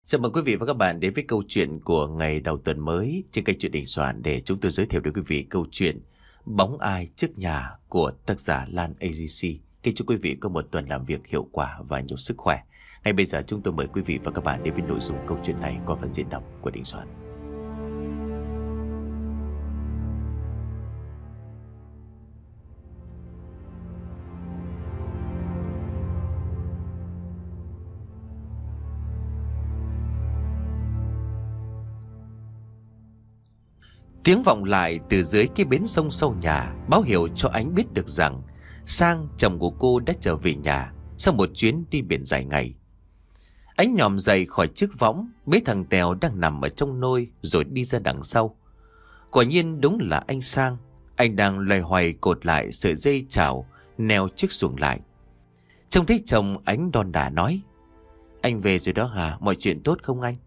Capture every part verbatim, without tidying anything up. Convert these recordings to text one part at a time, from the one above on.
Chào mừng quý vị và các bạn đến với câu chuyện của ngày đầu tuần mới trên kênh Chuyện Đình Soạn, để chúng tôi giới thiệu đến quý vị câu chuyện Bóng Ai Trước Nhà của tác giả Lan a giê xê. Kính chúc quý vị có một tuần làm việc hiệu quả và nhiều sức khỏe. Ngay bây giờ chúng tôi mời quý vị và các bạn đến với nội dung câu chuyện này qua phần diễn đọc của Đình Soạn. Tiếng vọng lại từ dưới cái bến sông sau nhà báo hiệu cho Ánh biết được rằng Sang, chồng của cô, đã trở về nhà sau một chuyến đi biển dài ngày. Ánh nhòm dậy khỏi chiếc võng, bế thằng Tèo đang nằm ở trong nôi rồi đi ra đằng sau. Quả nhiên đúng là anh Sang. Anh đang loay hoay cột lại sợi dây chảo neo chiếc xuồng lại. Trông thấy chồng, Ánh đon đả nói: "Anh về rồi đó hả? Mọi chuyện tốt không anh?"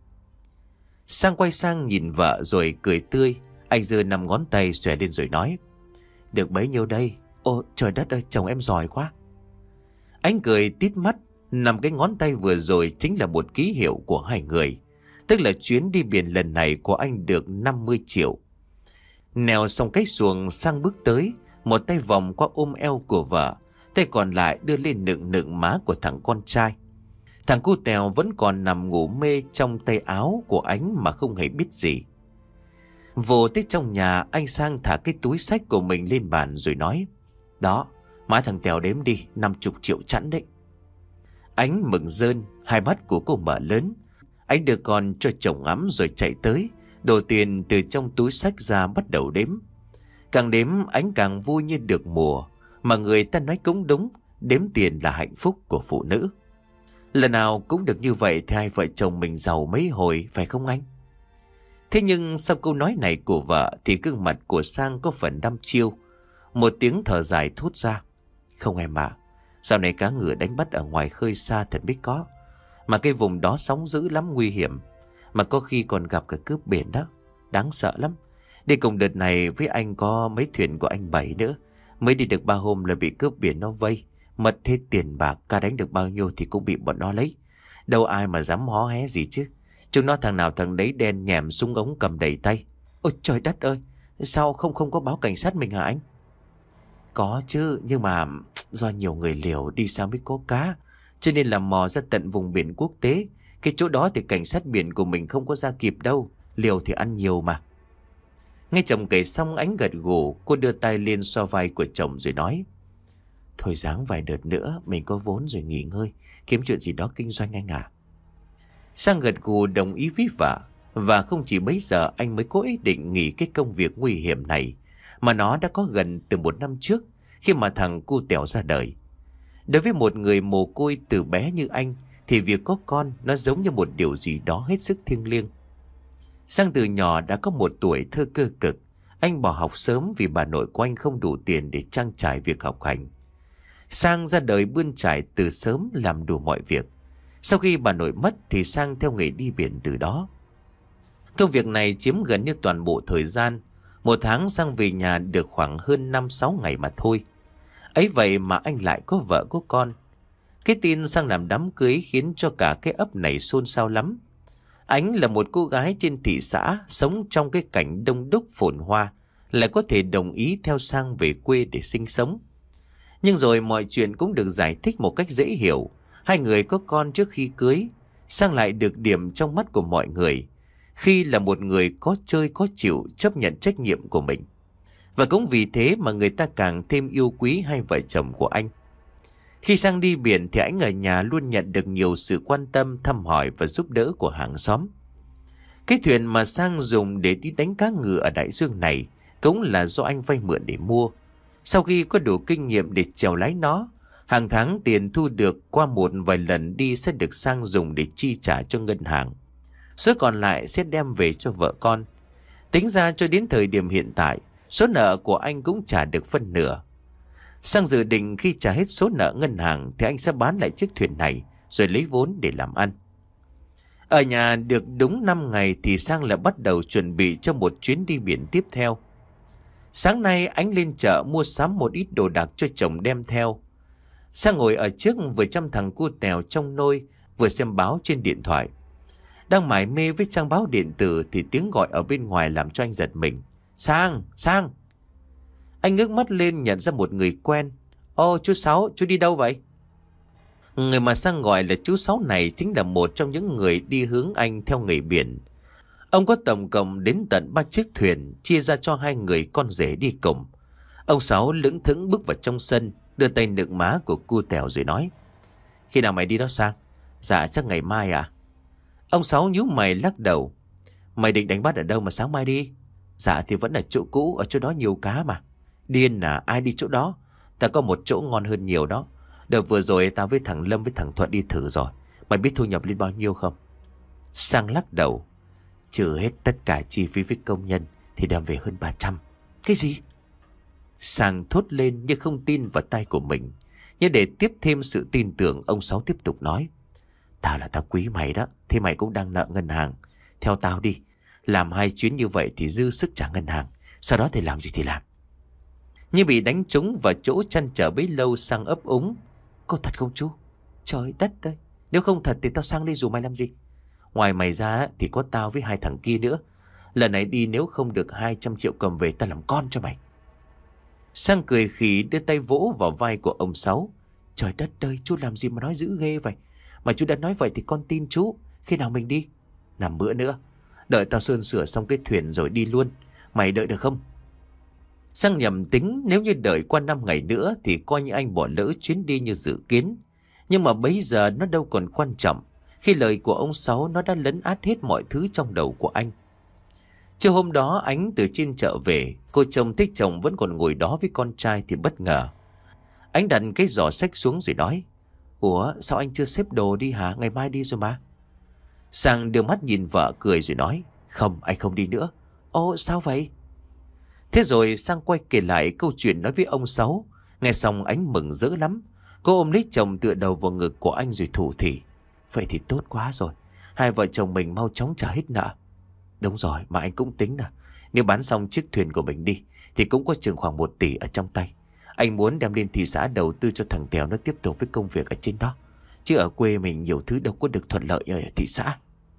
Sang quay sang nhìn vợ rồi cười tươi. Anh giơ năm ngón tay xòe lên rồi nói: "Được bấy nhiêu đây? Ô trời đất ơi, chồng em giỏi quá." Anh cười tít mắt. Năm cái ngón tay vừa rồi chính là một ký hiệu của hai người. Tức là chuyến đi biển lần này của anh được năm mươi triệu. Nèo xong cái xuồng, Sang bước tới, một tay vòng qua ôm eo của vợ, tay còn lại đưa lên nựng nựng má của thằng con trai. Thằng cu Tèo vẫn còn nằm ngủ mê trong tay áo của Ánh mà không hề biết gì. Vô tới trong nhà, anh Sang thả cái túi xách của mình lên bàn rồi nói: "Đó, má thằng Tèo đếm đi, năm chục triệu chẵn đấy." Ánh mừng rơn, hai mắt của cô mở lớn. Anh đưa con cho chồng ngắm rồi chạy tới, đổ tiền từ trong túi xách ra bắt đầu đếm. Càng đếm Ánh càng vui như được mùa. Mà người ta nói cũng đúng, đếm tiền là hạnh phúc của phụ nữ. Lần nào cũng được như vậy thì hai vợ chồng mình giàu mấy hồi, phải không anh? Thế nhưng sau câu nói này của vợ thì gương mặt của Sang có phần đăm chiêu. Một tiếng thở dài thốt ra: "Không em ạ, dạo này cá ngừ đánh bắt ở ngoài khơi xa thật biết có. Mà cái vùng đó sóng dữ lắm, nguy hiểm. Mà có khi còn gặp cả cướp biển đó. Đáng sợ lắm. Đi cùng đợt này với anh có mấy thuyền của anh Bảy nữa. Mới đi được ba hôm là bị cướp biển nó vây. Mất hết tiền bạc, cá đánh được bao nhiêu thì cũng bị bọn nó lấy. Đâu ai mà dám hó hé gì chứ. Chúng nó thằng nào thằng đấy đen nhèm, súng ống cầm đầy tay. Ôi trời đất ơi, sao không không có báo cảnh sát mình hả anh?" "Có chứ, nhưng mà do nhiều người liều đi sang mới có cá, cho nên là mò ra tận vùng biển quốc tế. Cái chỗ đó thì cảnh sát biển của mình không có ra kịp đâu. Liều thì ăn nhiều mà." Nghe chồng kể xong, Ánh gật gù. Cô đưa tay lên xoa vai của chồng rồi nói: "Thôi ráng vài đợt nữa, mình có vốn rồi nghỉ ngơi, kiếm chuyện gì đó kinh doanh anh à." Sang gật gù đồng ý với vợ. Và không chỉ bấy giờ anh mới có ý định nghỉ cái công việc nguy hiểm này, mà nó đã có gần từ một năm trước, khi mà thằng cu Tèo ra đời. Đối với một người mồ côi từ bé như anh thì việc có con nó giống như một điều gì đó hết sức thiêng liêng. Sang từ nhỏ đã có một tuổi thơ cơ cực. Anh bỏ học sớm vì bà nội của anh không đủ tiền để trang trải việc học hành. Sang ra đời bươn trải từ sớm, làm đủ mọi việc. Sau khi bà nội mất thì Sang theo nghề đi biển từ đó. Công việc này chiếm gần như toàn bộ thời gian. Một tháng Sang về nhà được khoảng hơn năm sáu ngày mà thôi. Ấy vậy mà anh lại có vợ có con. Cái tin Sang làm đám cưới khiến cho cả cái ấp này xôn xao lắm. Ánh là một cô gái trên thị xã, sống trong cái cảnh đông đúc phồn hoa, lại có thể đồng ý theo Sang về quê để sinh sống. Nhưng rồi mọi chuyện cũng được giải thích một cách dễ hiểu. Hai người có con trước khi cưới. Sang lại được điểm trong mắt của mọi người khi là một người có chơi có chịu, chấp nhận trách nhiệm của mình. Và cũng vì thế mà người ta càng thêm yêu quý hai vợ chồng của anh. Khi Sang đi biển thì anh ở nhà luôn nhận được nhiều sự quan tâm, thăm hỏi và giúp đỡ của hàng xóm. Cái thuyền mà Sang dùng để đi đánh cá ngừ ở đại dương này cũng là do anh vay mượn để mua. Sau khi có đủ kinh nghiệm để chèo lái nó, hàng tháng tiền thu được qua một vài lần đi sẽ được Sang dùng để chi trả cho ngân hàng. Số còn lại sẽ đem về cho vợ con. Tính ra cho đến thời điểm hiện tại, số nợ của anh cũng trả được phân nửa. Sang dự định khi trả hết số nợ ngân hàng thì anh sẽ bán lại chiếc thuyền này rồi lấy vốn để làm ăn. Ở nhà được đúng năm ngày thì Sang lại bắt đầu chuẩn bị cho một chuyến đi biển tiếp theo. Sáng nay anh lên chợ mua sắm một ít đồ đạc cho chồng đem theo. Sang ngồi ở trước vừa chăm thằng cu Tèo trong nôi, vừa xem báo trên điện thoại. Đang mải mê với trang báo điện tử thì tiếng gọi ở bên ngoài làm cho anh giật mình. Sang, Sang. Anh ngước mắt lên nhận ra một người quen. Ô chú Sáu, chú đi đâu vậy? Người mà Sang gọi là chú Sáu này chính là một trong những người đi hướng anh theo nghề biển. Ông có tổng cộng đến tận ba chiếc thuyền, chia ra cho hai người con rể đi cùng. Ông Sáu lững thững bước vào trong sân, đưa tay nựng má của cu Tèo rồi nói. Khi nào mày đi đó Sang? Dạ chắc ngày mai à? Ông Sáu nhíu mày lắc đầu. Mày định đánh bắt ở đâu mà sáng mai đi? Dạ thì vẫn là chỗ cũ, ở chỗ đó nhiều cá mà. Điên à, ai đi chỗ đó? Ta có một chỗ ngon hơn nhiều đó. Đợt vừa rồi tao với thằng Lâm với thằng Thuận đi thử rồi. Mày biết thu nhập lên bao nhiêu không? Sang lắc đầu. Trừ hết tất cả chi phí với công nhân thì đem về hơn ba trăm. Cái gì? Sang thốt lên như không tin vào tai của mình. Nhưng để tiếp thêm sự tin tưởng, ông Sáu tiếp tục nói. Tao là tao quý mày đó, thế mày cũng đang nợ ngân hàng. Theo tao đi, làm hai chuyến như vậy thì dư sức trả ngân hàng. Sau đó thì làm gì thì làm. Như bị đánh trúng vào chỗ chăn trở bấy lâu, Sang ấp úng. Có thật không chú? Trời đất ơi, nếu không thật thì tao sang đây dù mày làm gì? Ngoài mày ra thì có tao với hai thằng kia nữa. Lần này đi nếu không được hai trăm triệu cầm về, tao làm con cho mày. Sang cười khỉ đưa tay vỗ vào vai của ông Sáu. Trời đất ơi, chú làm gì mà nói dữ ghê vậy? Mà chú đã nói vậy thì con tin chú. Khi nào mình đi? Nằm bữa nữa. Đợi tao sơn sửa xong cái thuyền rồi đi luôn. Mày đợi được không? Sang nhầm tính nếu như đợi qua năm ngày nữa thì coi như anh bỏ lỡ chuyến đi như dự kiến. Nhưng mà bây giờ nó đâu còn quan trọng. Khi lời của ông Sáu nó đã lấn át hết mọi thứ trong đầu của anh. Chiều hôm đó Ánh từ trên chợ về. Cô chồng thích chồng vẫn còn ngồi đó với con trai thì bất ngờ. Ánh đặt cái giỏ xách xuống rồi nói. Ủa sao anh chưa xếp đồ đi hả? Ngày mai đi rồi mà. Sang đưa mắt nhìn vợ cười rồi nói. Không, anh không đi nữa. Ồ sao vậy? Thế rồi Sang quay kể lại câu chuyện nói với ông Sáu. Nghe xong Ánh mừng rỡ lắm. Cô ôm lấy chồng tựa đầu vào ngực của anh rồi thủ thỉ. Vậy thì tốt quá rồi. Hai vợ chồng mình mau chóng trả hết nợ. Đúng rồi, mà anh cũng tính là nếu bán xong chiếc thuyền của mình đi thì cũng có chừng khoảng một tỷ ở trong tay. Anh muốn đem lên thị xã đầu tư cho thằng Tèo nó tiếp tục với công việc ở trên đó. Chứ ở quê mình nhiều thứ đâu có được thuận lợi ở thị xã.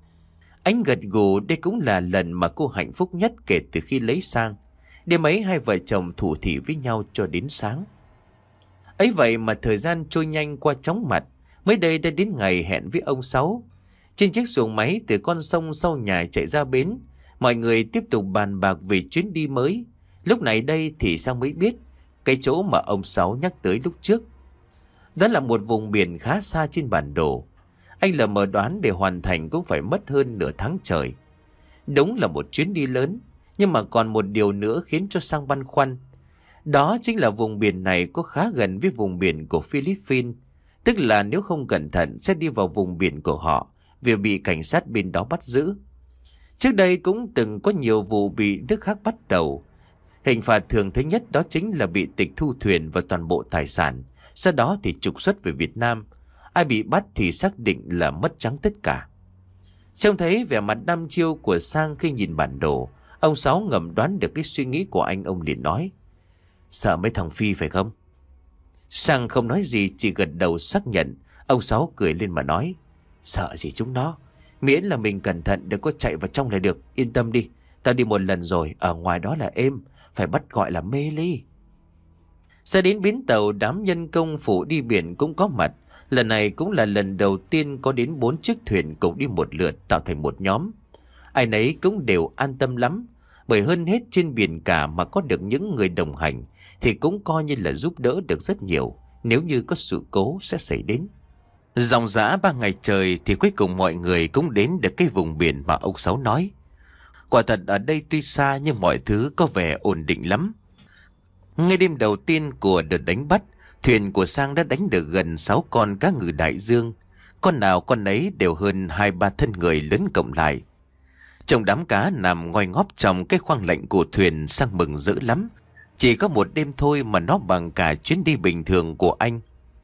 Anh gật gù, đây cũng là lần mà cô hạnh phúc nhất kể từ khi lấy Sang. Đêm ấy hai vợ chồng thủ thỉ với nhau cho đến sáng. Ấy vậy mà thời gian trôi nhanh qua chóng mặt. Mới đây đã đến ngày hẹn với ông Sáu. Trên chiếc xuồng máy từ con sông sau nhà chạy ra bến, mọi người tiếp tục bàn bạc về chuyến đi mới. Lúc này đây thì Sang mới biết cái chỗ mà ông Sáu nhắc tới lúc trước. Đó là một vùng biển khá xa trên bản đồ. Anh lờ mờ đoán để hoàn thành cũng phải mất hơn nửa tháng trời. Đúng là một chuyến đi lớn, nhưng mà còn một điều nữa khiến cho Sang băn khoăn. Đó chính là vùng biển này có khá gần với vùng biển của Philippines. Tức là nếu không cẩn thận sẽ đi vào vùng biển của họ, vì bị cảnh sát bên đó bắt giữ. Trước đây cũng từng có nhiều vụ bị nước khác bắt tàu. Hình phạt thường thấy nhất đó chính là bị tịch thu thuyền và toàn bộ tài sản, sau đó thì trục xuất về Việt Nam. Ai bị bắt thì xác định là mất trắng tất cả. Trông thấy vẻ mặt đăm chiêu của Sang khi nhìn bản đồ, ông Sáu ngầm đoán được cái suy nghĩ của anh. Ông liền nói. Sợ mấy thằng Phi phải không? Sang không nói gì, chỉ gật đầu xác nhận. Ông Sáu cười lên mà nói. Sợ gì chúng nó, miễn là mình cẩn thận đừng có chạy vào trong là được. Yên tâm đi, tao đi một lần rồi, ở ngoài đó là êm, phải bắt gọi là mê ly. Sẽ đến bến tàu, đám nhân công phụ đi biển cũng có mặt. Lần này cũng là lần đầu tiên có đến bốn chiếc thuyền cùng đi một lượt tạo thành một nhóm. Ai nấy cũng đều an tâm lắm, bởi hơn hết trên biển cả mà có được những người đồng hành thì cũng coi như là giúp đỡ được rất nhiều nếu như có sự cố sẽ xảy đến. Dòng dã ba ngày trời thì cuối cùng mọi người cũng đến được cái vùng biển mà ông Sáu nói. Quả thật ở đây tuy xa nhưng mọi thứ có vẻ ổn định lắm. Ngay đêm đầu tiên của đợt đánh bắt, thuyền của Sang đã đánh được gần sáu con cá ngừ đại dương. Con nào con ấy đều hơn hai ba thân người lớn cộng lại. Trong đám cá nằm ngoi ngóp trong cái khoang lạnh của thuyền, Sang mừng rỡ lắm. Chỉ có một đêm thôi mà nó bằng cả chuyến đi bình thường của anh.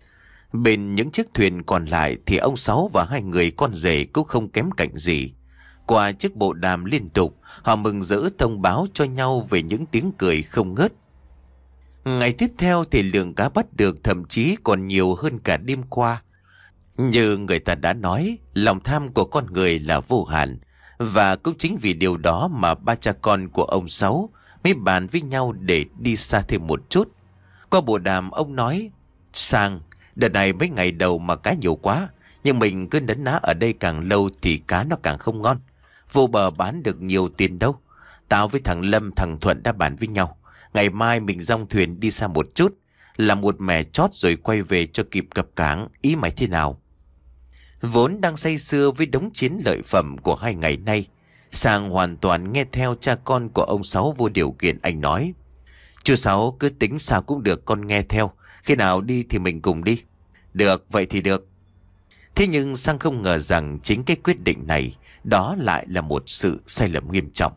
Bên những chiếc thuyền còn lại thì ông Sáu và hai người con rể cũng không kém cạnh gì. Qua chiếc bộ đàm liên tục, họ mừng rỡ thông báo cho nhau về những tiếng cười không ngớt. Ngày tiếp theo thì lượng cá bắt được thậm chí còn nhiều hơn cả đêm qua. Như người ta đã nói, lòng tham của con người là vô hạn. Và cũng chính vì điều đó mà ba cha con của ông Sáu mới bàn với nhau để đi xa thêm một chút. Qua bộ đàm ông nói: Sang, đợt này mấy ngày đầu mà cá nhiều quá, nhưng mình cứ nấn ná ở đây càng lâu thì cá nó càng không ngon. Vô bờ bán được nhiều tiền đâu. Tao với thằng Lâm, thằng Thuận đã bàn với nhau, ngày mai mình dong thuyền đi xa một chút, làm một mẻ chót rồi quay về cho kịp cập cảng. Ý mày thế nào? Vốn đang say sưa với đống chiến lợi phẩm của hai ngày nay, Sang hoàn toàn nghe theo cha con của ông Sáu vô điều kiện. Anh nói: Chú Sáu cứ tính sao cũng được, con nghe theo. Khi nào đi thì mình cùng đi. Được, vậy thì được. Thế nhưng Sang không ngờ rằng chính cái quyết định này, đó lại là một sự sai lầm nghiêm trọng.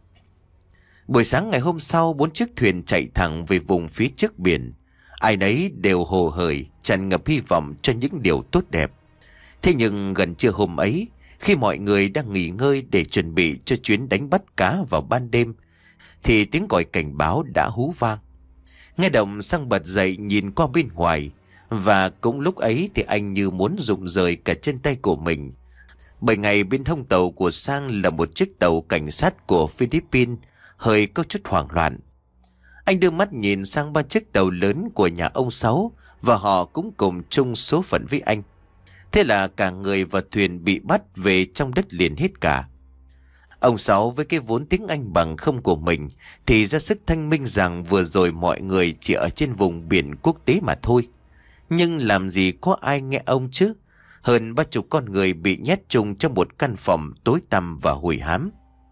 Buổi sáng ngày hôm sau, bốn chiếc thuyền chạy thẳng về vùng phía trước biển. Ai nấy đều hồ hởi, tràn ngập hy vọng cho những điều tốt đẹp. Thế nhưng gần trưa hôm ấy, khi mọi người đang nghỉ ngơi để chuẩn bị cho chuyến đánh bắt cá vào ban đêm, thì tiếng còi cảnh báo đã hú vang. Nghe động, Sang bật dậy nhìn qua bên ngoài, và cũng lúc ấy thì anh như muốn rụng rời cả chân tay của mình. Bởi ngày bên hông tàu của Sang là một chiếc tàu cảnh sát của Philippines, hơi có chút hoảng loạn. Anh đưa mắt nhìn sang ba chiếc tàu lớn của nhà ông Sáu, và họ cũng cùng chung số phận với anh. Thế là cả người và thuyền bị bắt về trong đất liền hết cả. Ông Sáu với cái vốn tiếng Anh bằng không của mình thì ra sức thanh minh rằng vừa rồi mọi người chỉ ở trên vùng biển quốc tế mà thôi. Nhưng làm gì có ai nghe ông chứ? Hơn ba chục con người bị nhét chung trong một căn phòng tối tăm và hủi hám.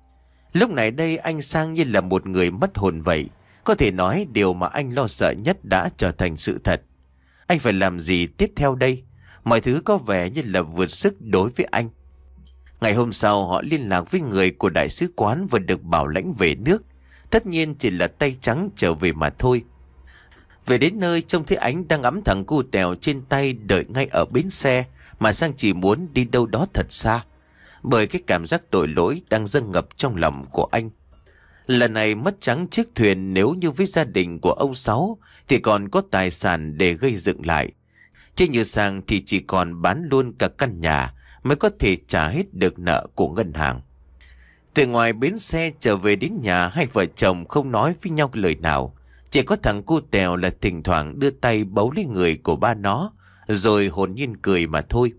Lúc này đây anh Sang như là một người mất hồn vậy. Có thể nói điều mà anh lo sợ nhất đã trở thành sự thật. Anh phải làm gì tiếp theo đây? Mọi thứ có vẻ như là vượt sức đối với anh. Ngày hôm sau họ liên lạc với người của đại sứ quán và được bảo lãnh về nước. Tất nhiên chỉ là tay trắng trở về mà thôi. Về đến nơi trông thấy Ánh đang ẵm thằng cu tèo trên tay đợi ngay ở bến xe, mà Sang chỉ muốn đi đâu đó thật xa. Bởi cái cảm giác tội lỗi đang dâng ngập trong lòng của anh. Lần này mất trắng chiếc thuyền, nếu như với gia đình của ông Sáu thì còn có tài sản để gây dựng lại. Chứ như Sang thì chỉ còn bán luôn cả căn nhà mới có thể trả hết được nợ của ngân hàng. Từ ngoài bến xe trở về đến nhà, hai vợ chồng không nói với nhau lời nào. Chỉ có thằng cu tèo là thỉnh thoảng đưa tay bấu lấy người của ba nó, rồi hồn nhiên cười mà thôi.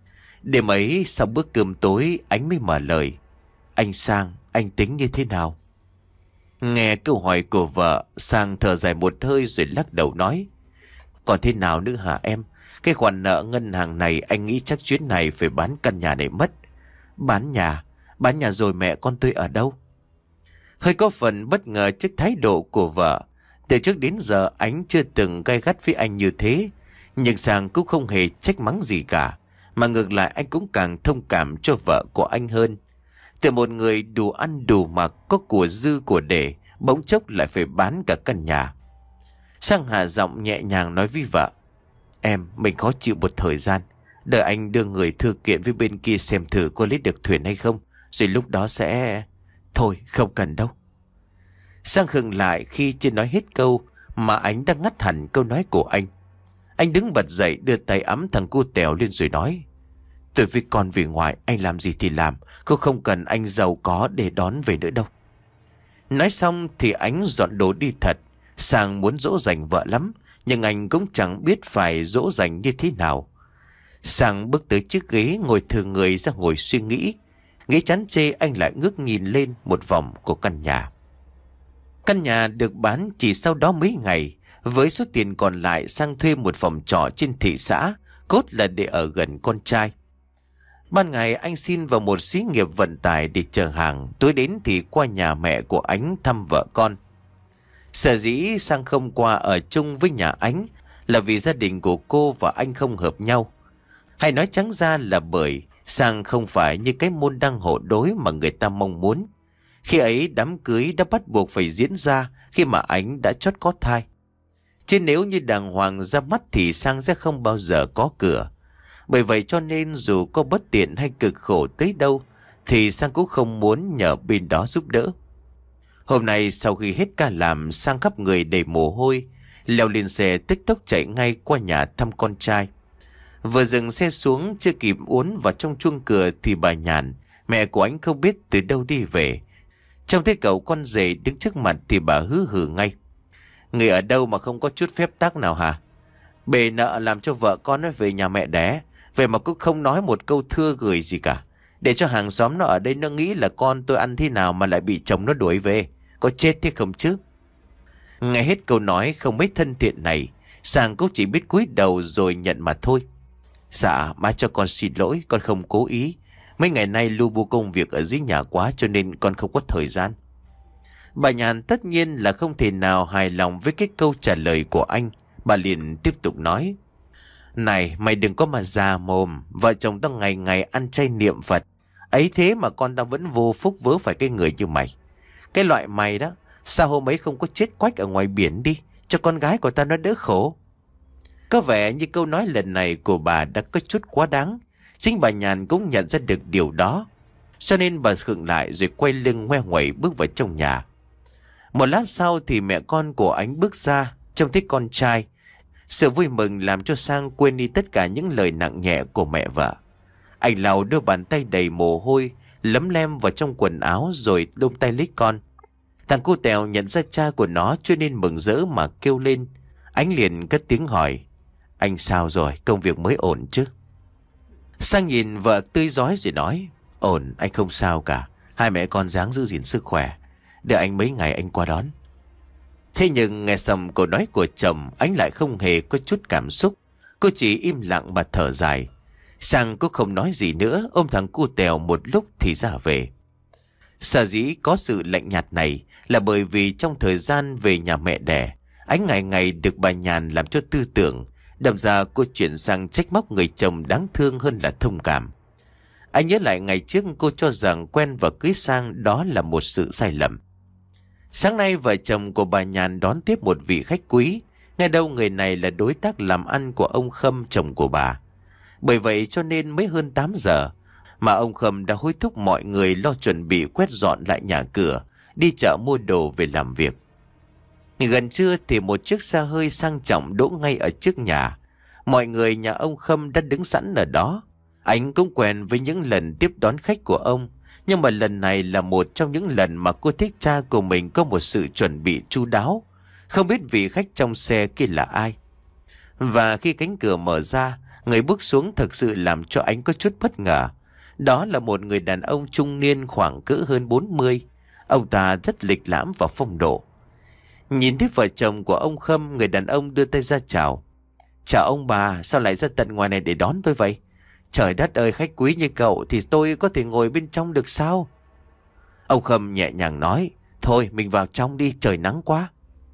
Đêm ấy sau bữa cơm tối, Ánh mới mở lời: Anh Sang, anh tính như thế nào? Nghe câu hỏi của vợ, Sang thở dài một hơi rồi lắc đầu nói: Còn thế nào nữa hả em? Cái khoản nợ ngân hàng này anh nghĩ chắc chuyến này phải bán căn nhà này mất. Bán nhà? Bán nhà rồi mẹ con tôi ở đâu? Hơi có phần bất ngờ trước thái độ của vợ. Từ trước đến giờ Ánh chưa từng gay gắt với anh như thế. Nhưng Sang cũng không hề trách mắng gì cả, mà ngược lại anh cũng càng thông cảm cho vợ của anh hơn. Từ một người đủ ăn đủ mặc, có của dư của để, bỗng chốc lại phải bán cả căn nhà. Sang hạ giọng nhẹ nhàng nói với vợ: Em, mình khó chịu một thời gian, đợi anh đưa người thư kiện với bên kia xem thử có lấy được thuyền hay không, rồi lúc đó sẽ... Thôi, không cần đâu. Sang khựng lại khi chưa nói hết câu mà Ánh đang ngắt hẳn câu nói của anh. Anh đứng bật dậy, đưa tay ẵm thằng cu tèo lên rồi nói: Tôi với con về ngoài, anh làm gì thì làm, cô không cần anh giàu có để đón về nữa đâu. Nói xong thì Ánh dọn đồ đi thật. Sang muốn dỗ dành vợ lắm, nhưng anh cũng chẳng biết phải dỗ dành như thế nào. Sang bước tới chiếc ghế, ngồi thừ người ra ngồi suy nghĩ. Nghĩ chán chê, anh lại ngước nhìn lên một vòng của căn nhà. Căn nhà được bán chỉ sau đó mấy ngày. Với số tiền còn lại, Sang thuê một phòng trọ trên thị xã, cốt là để ở gần con trai. Ban ngày anh xin vào một xí nghiệp vận tải để chở hàng, tối đến thì qua nhà mẹ của Ánh thăm vợ con. Sở dĩ Sang không qua ở chung với nhà Ánh là vì gia đình của cô và anh không hợp nhau. Hay nói trắng ra là bởi Sang không phải như cái môn đăng hộ đối mà người ta mong muốn. Khi ấy đám cưới đã bắt buộc phải diễn ra khi mà Ánh đã chót có thai. Chứ nếu như đàng hoàng ra mắt thì Sang sẽ không bao giờ có cửa. Bởi vậy cho nên dù có bất tiện hay cực khổ tới đâu thì Sang cũng không muốn nhờ bên đó giúp đỡ. Hôm nay sau khi hết ca làm, Sang khắp người đầy mồ hôi, leo lên xe tức tốc chạy ngay qua nhà thăm con trai. Vừa dừng xe xuống chưa kịp uốn vào trong chuông cửa thì bà Nhàn, mẹ của anh không biết từ đâu đi về. Trông thấy cậu con rể đứng trước mặt thì bà hứ hừ ngay. Người ở đâu mà không có chút phép tắc nào hả? Bề nợ làm cho vợ con nó về nhà mẹ đẻ, vậy mà cũng không nói một câu thưa gửi gì cả. Để cho hàng xóm nó ở đây nó nghĩ là con tôi ăn thế nào mà lại bị chồng nó đuổi về. Có chết thế không chứ? Nghe hết câu nói không mấy thân thiện này, Sang cũng chỉ biết cúi đầu rồi nhận mà thôi. Dạ, má cho con xin lỗi, con không cố ý. Mấy ngày nay lu bu công việc ở dưới nhà quá cho nên con không có thời gian. Bà Nhàn tất nhiên là không thể nào hài lòng với cái câu trả lời của anh. Bà liền tiếp tục nói. Này, mày đừng có mà già mồm. Vợ chồng tao ngày ngày ăn chay niệm Phật. Ấy thế mà con tao vẫn vô phúc vớ phải cái người như mày. Cái loại mày đó, sao hôm ấy không có chết quách ở ngoài biển đi, cho con gái của tao nó đỡ khổ. Có vẻ như câu nói lần này của bà đã có chút quá đáng. Chính bà Nhàn cũng nhận ra được điều đó, cho nên bà khựng lại rồi quay lưng ngoe nguẩy bước vào trong nhà. Một lát sau thì mẹ con của anh bước ra, trông thấy con trai. Sự vui mừng làm cho Sang quên đi tất cả những lời nặng nhẹ của mẹ vợ. Anh lau đôi bàn tay đầy mồ hôi, lấm lem vào trong quần áo rồi đôm tay lấy con. Thằng cu Tèo nhận ra cha của nó cho nên mừng rỡ mà kêu lên. Anh liền cất tiếng hỏi. Anh sao rồi, công việc mới ổn chứ? Sang nhìn vợ tươi rói rồi nói. Ổn, anh không sao cả. Hai mẹ con ráng giữ gìn sức khỏe. Đợi anh mấy ngày anh qua đón. Thế nhưng nghe xong câu nói của chồng, anh lại không hề có chút cảm xúc. Cô chỉ im lặng mà thở dài. Sang cũng không nói gì nữa, ôm thằng cu Tèo một lúc thì ra về. Sở dĩ có sự lạnh nhạt này là bởi vì trong thời gian về nhà mẹ đẻ, anh ngày ngày được bà Nhàn làm cho tư tưởng. Đâm ra cô chuyển sang trách móc người chồng đáng thương hơn là thông cảm. Anh nhớ lại ngày trước cô cho rằng quen và cưới Sang đó là một sự sai lầm. Sáng nay vợ chồng của bà Nhàn đón tiếp một vị khách quý. Nghe đâu người này là đối tác làm ăn của ông Khâm, chồng của bà. Bởi vậy cho nên mới hơn tám giờ mà ông Khâm đã hối thúc mọi người lo chuẩn bị quét dọn lại nhà cửa, đi chợ mua đồ về làm việc. Gần trưa thì một chiếc xe hơi sang trọng đỗ ngay ở trước nhà. Mọi người nhà ông Khâm đã đứng sẵn ở đó. Anh cũng quen với những lần tiếp đón khách của ông, nhưng mà lần này là một trong những lần mà cô thích cha của mình có một sự chuẩn bị chu đáo. Không biết vị khách trong xe kia là ai. Và khi cánh cửa mở ra, người bước xuống thực sự làm cho anh có chút bất ngờ. Đó là một người đàn ông trung niên khoảng cỡ hơn bốn mươi. Ông ta rất lịch lãm và phong độ. Nhìn thấy vợ chồng của ông Khâm, người đàn ông đưa tay ra chào. Chào ông bà, sao lại ra tận ngoài này để đón tôi vậy? Trời đất ơi, khách quý như cậu thì tôi có thể ngồi bên trong được sao? Ông Khâm nhẹ nhàng nói. Thôi mình vào trong đi, trời nắng quá.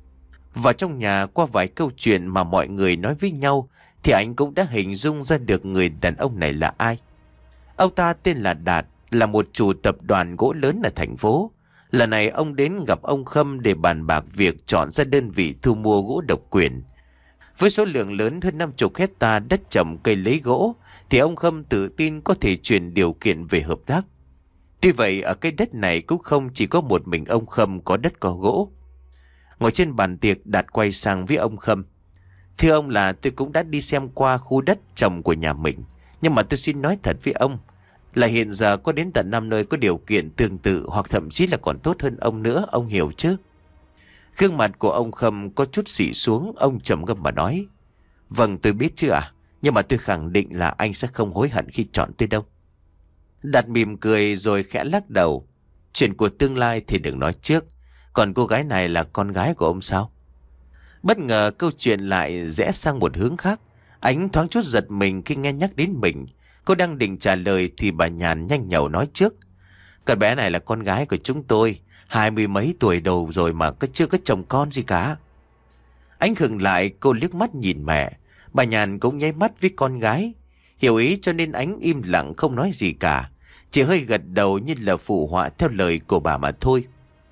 Vào trong nhà, qua vài câu chuyện mà mọi người nói với nhau thì anh cũng đã hình dung ra được người đàn ông này là ai. Ông ta tên là Đạt, là một chủ tập đoàn gỗ lớn ở thành phố. Lần này ông đến gặp ông Khâm để bàn bạc việc chọn ra đơn vị thu mua gỗ độc quyền. Với số lượng lớn hơn năm mươi hecta đất trồng cây lấy gỗ thì ông Khâm tự tin có thể truyền điều kiện về hợp tác. Tuy vậy ở cái đất này cũng không chỉ có một mình ông Khâm có đất có gỗ. Ngồi trên bàn tiệc, Đạt quay sang với ông Khâm. Thưa ông là tôi cũng đã đi xem qua khu đất trồng của nhà mình. Nhưng mà tôi xin nói thật với ông là hiện giờ có đến tận năm nơi có điều kiện tương tự hoặc thậm chí là còn tốt hơn ông nữa, ông hiểu chứ? Gương mặt của ông Khâm có chút xị xuống, ông trầm ngâm mà nói. Vâng, tôi biết chứ ạ, nhưng mà tôi khẳng định là anh sẽ không hối hận khi chọn tôi đâu. Đạt mỉm cười rồi khẽ lắc đầu. Chuyện của tương lai thì đừng nói trước. Còn cô gái này là con gái của ông sao? Bất ngờ câu chuyện lại rẽ sang một hướng khác. Anh thoáng chút giật mình khi nghe nhắc đến mình. Cô đang định trả lời thì bà Nhàn nhanh nhẩu nói trước. Con bé này là con gái của chúng tôi. Hai mươi mấy tuổi đầu rồi mà cứ chưa có chồng con gì cả. Anh khựng lại, cô liếc mắt nhìn mẹ. Bà Nhàn cũng nháy mắt với con gái. Hiểu ý cho nên anh im lặng không nói gì cả. Chỉ hơi gật đầu như là phụ họa theo lời của bà mà thôi.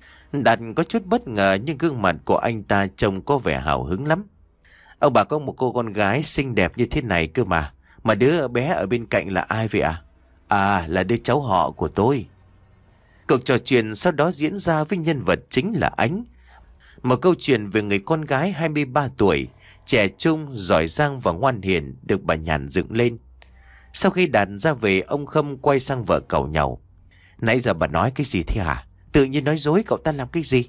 Đạt có chút bất ngờ nhưng gương mặt của anh ta trông có vẻ hào hứng lắm. Ông bà có một cô con gái xinh đẹp như thế này cơ mà. Mà đứa bé ở bên cạnh là ai vậy à? À, là đứa cháu họ của tôi. Cuộc trò chuyện sau đó diễn ra với nhân vật chính là Ánh. Một câu chuyện về người con gái hai mươi ba tuổi, trẻ trung, giỏi giang và ngoan hiền được bà Nhàn dựng lên. Sau khi Đạt ra về, ông Khâm quay sang vợ càu nhàu. Nãy giờ bà nói cái gì thế hả? Tự nhiên nói dối, cậu ta làm cái gì?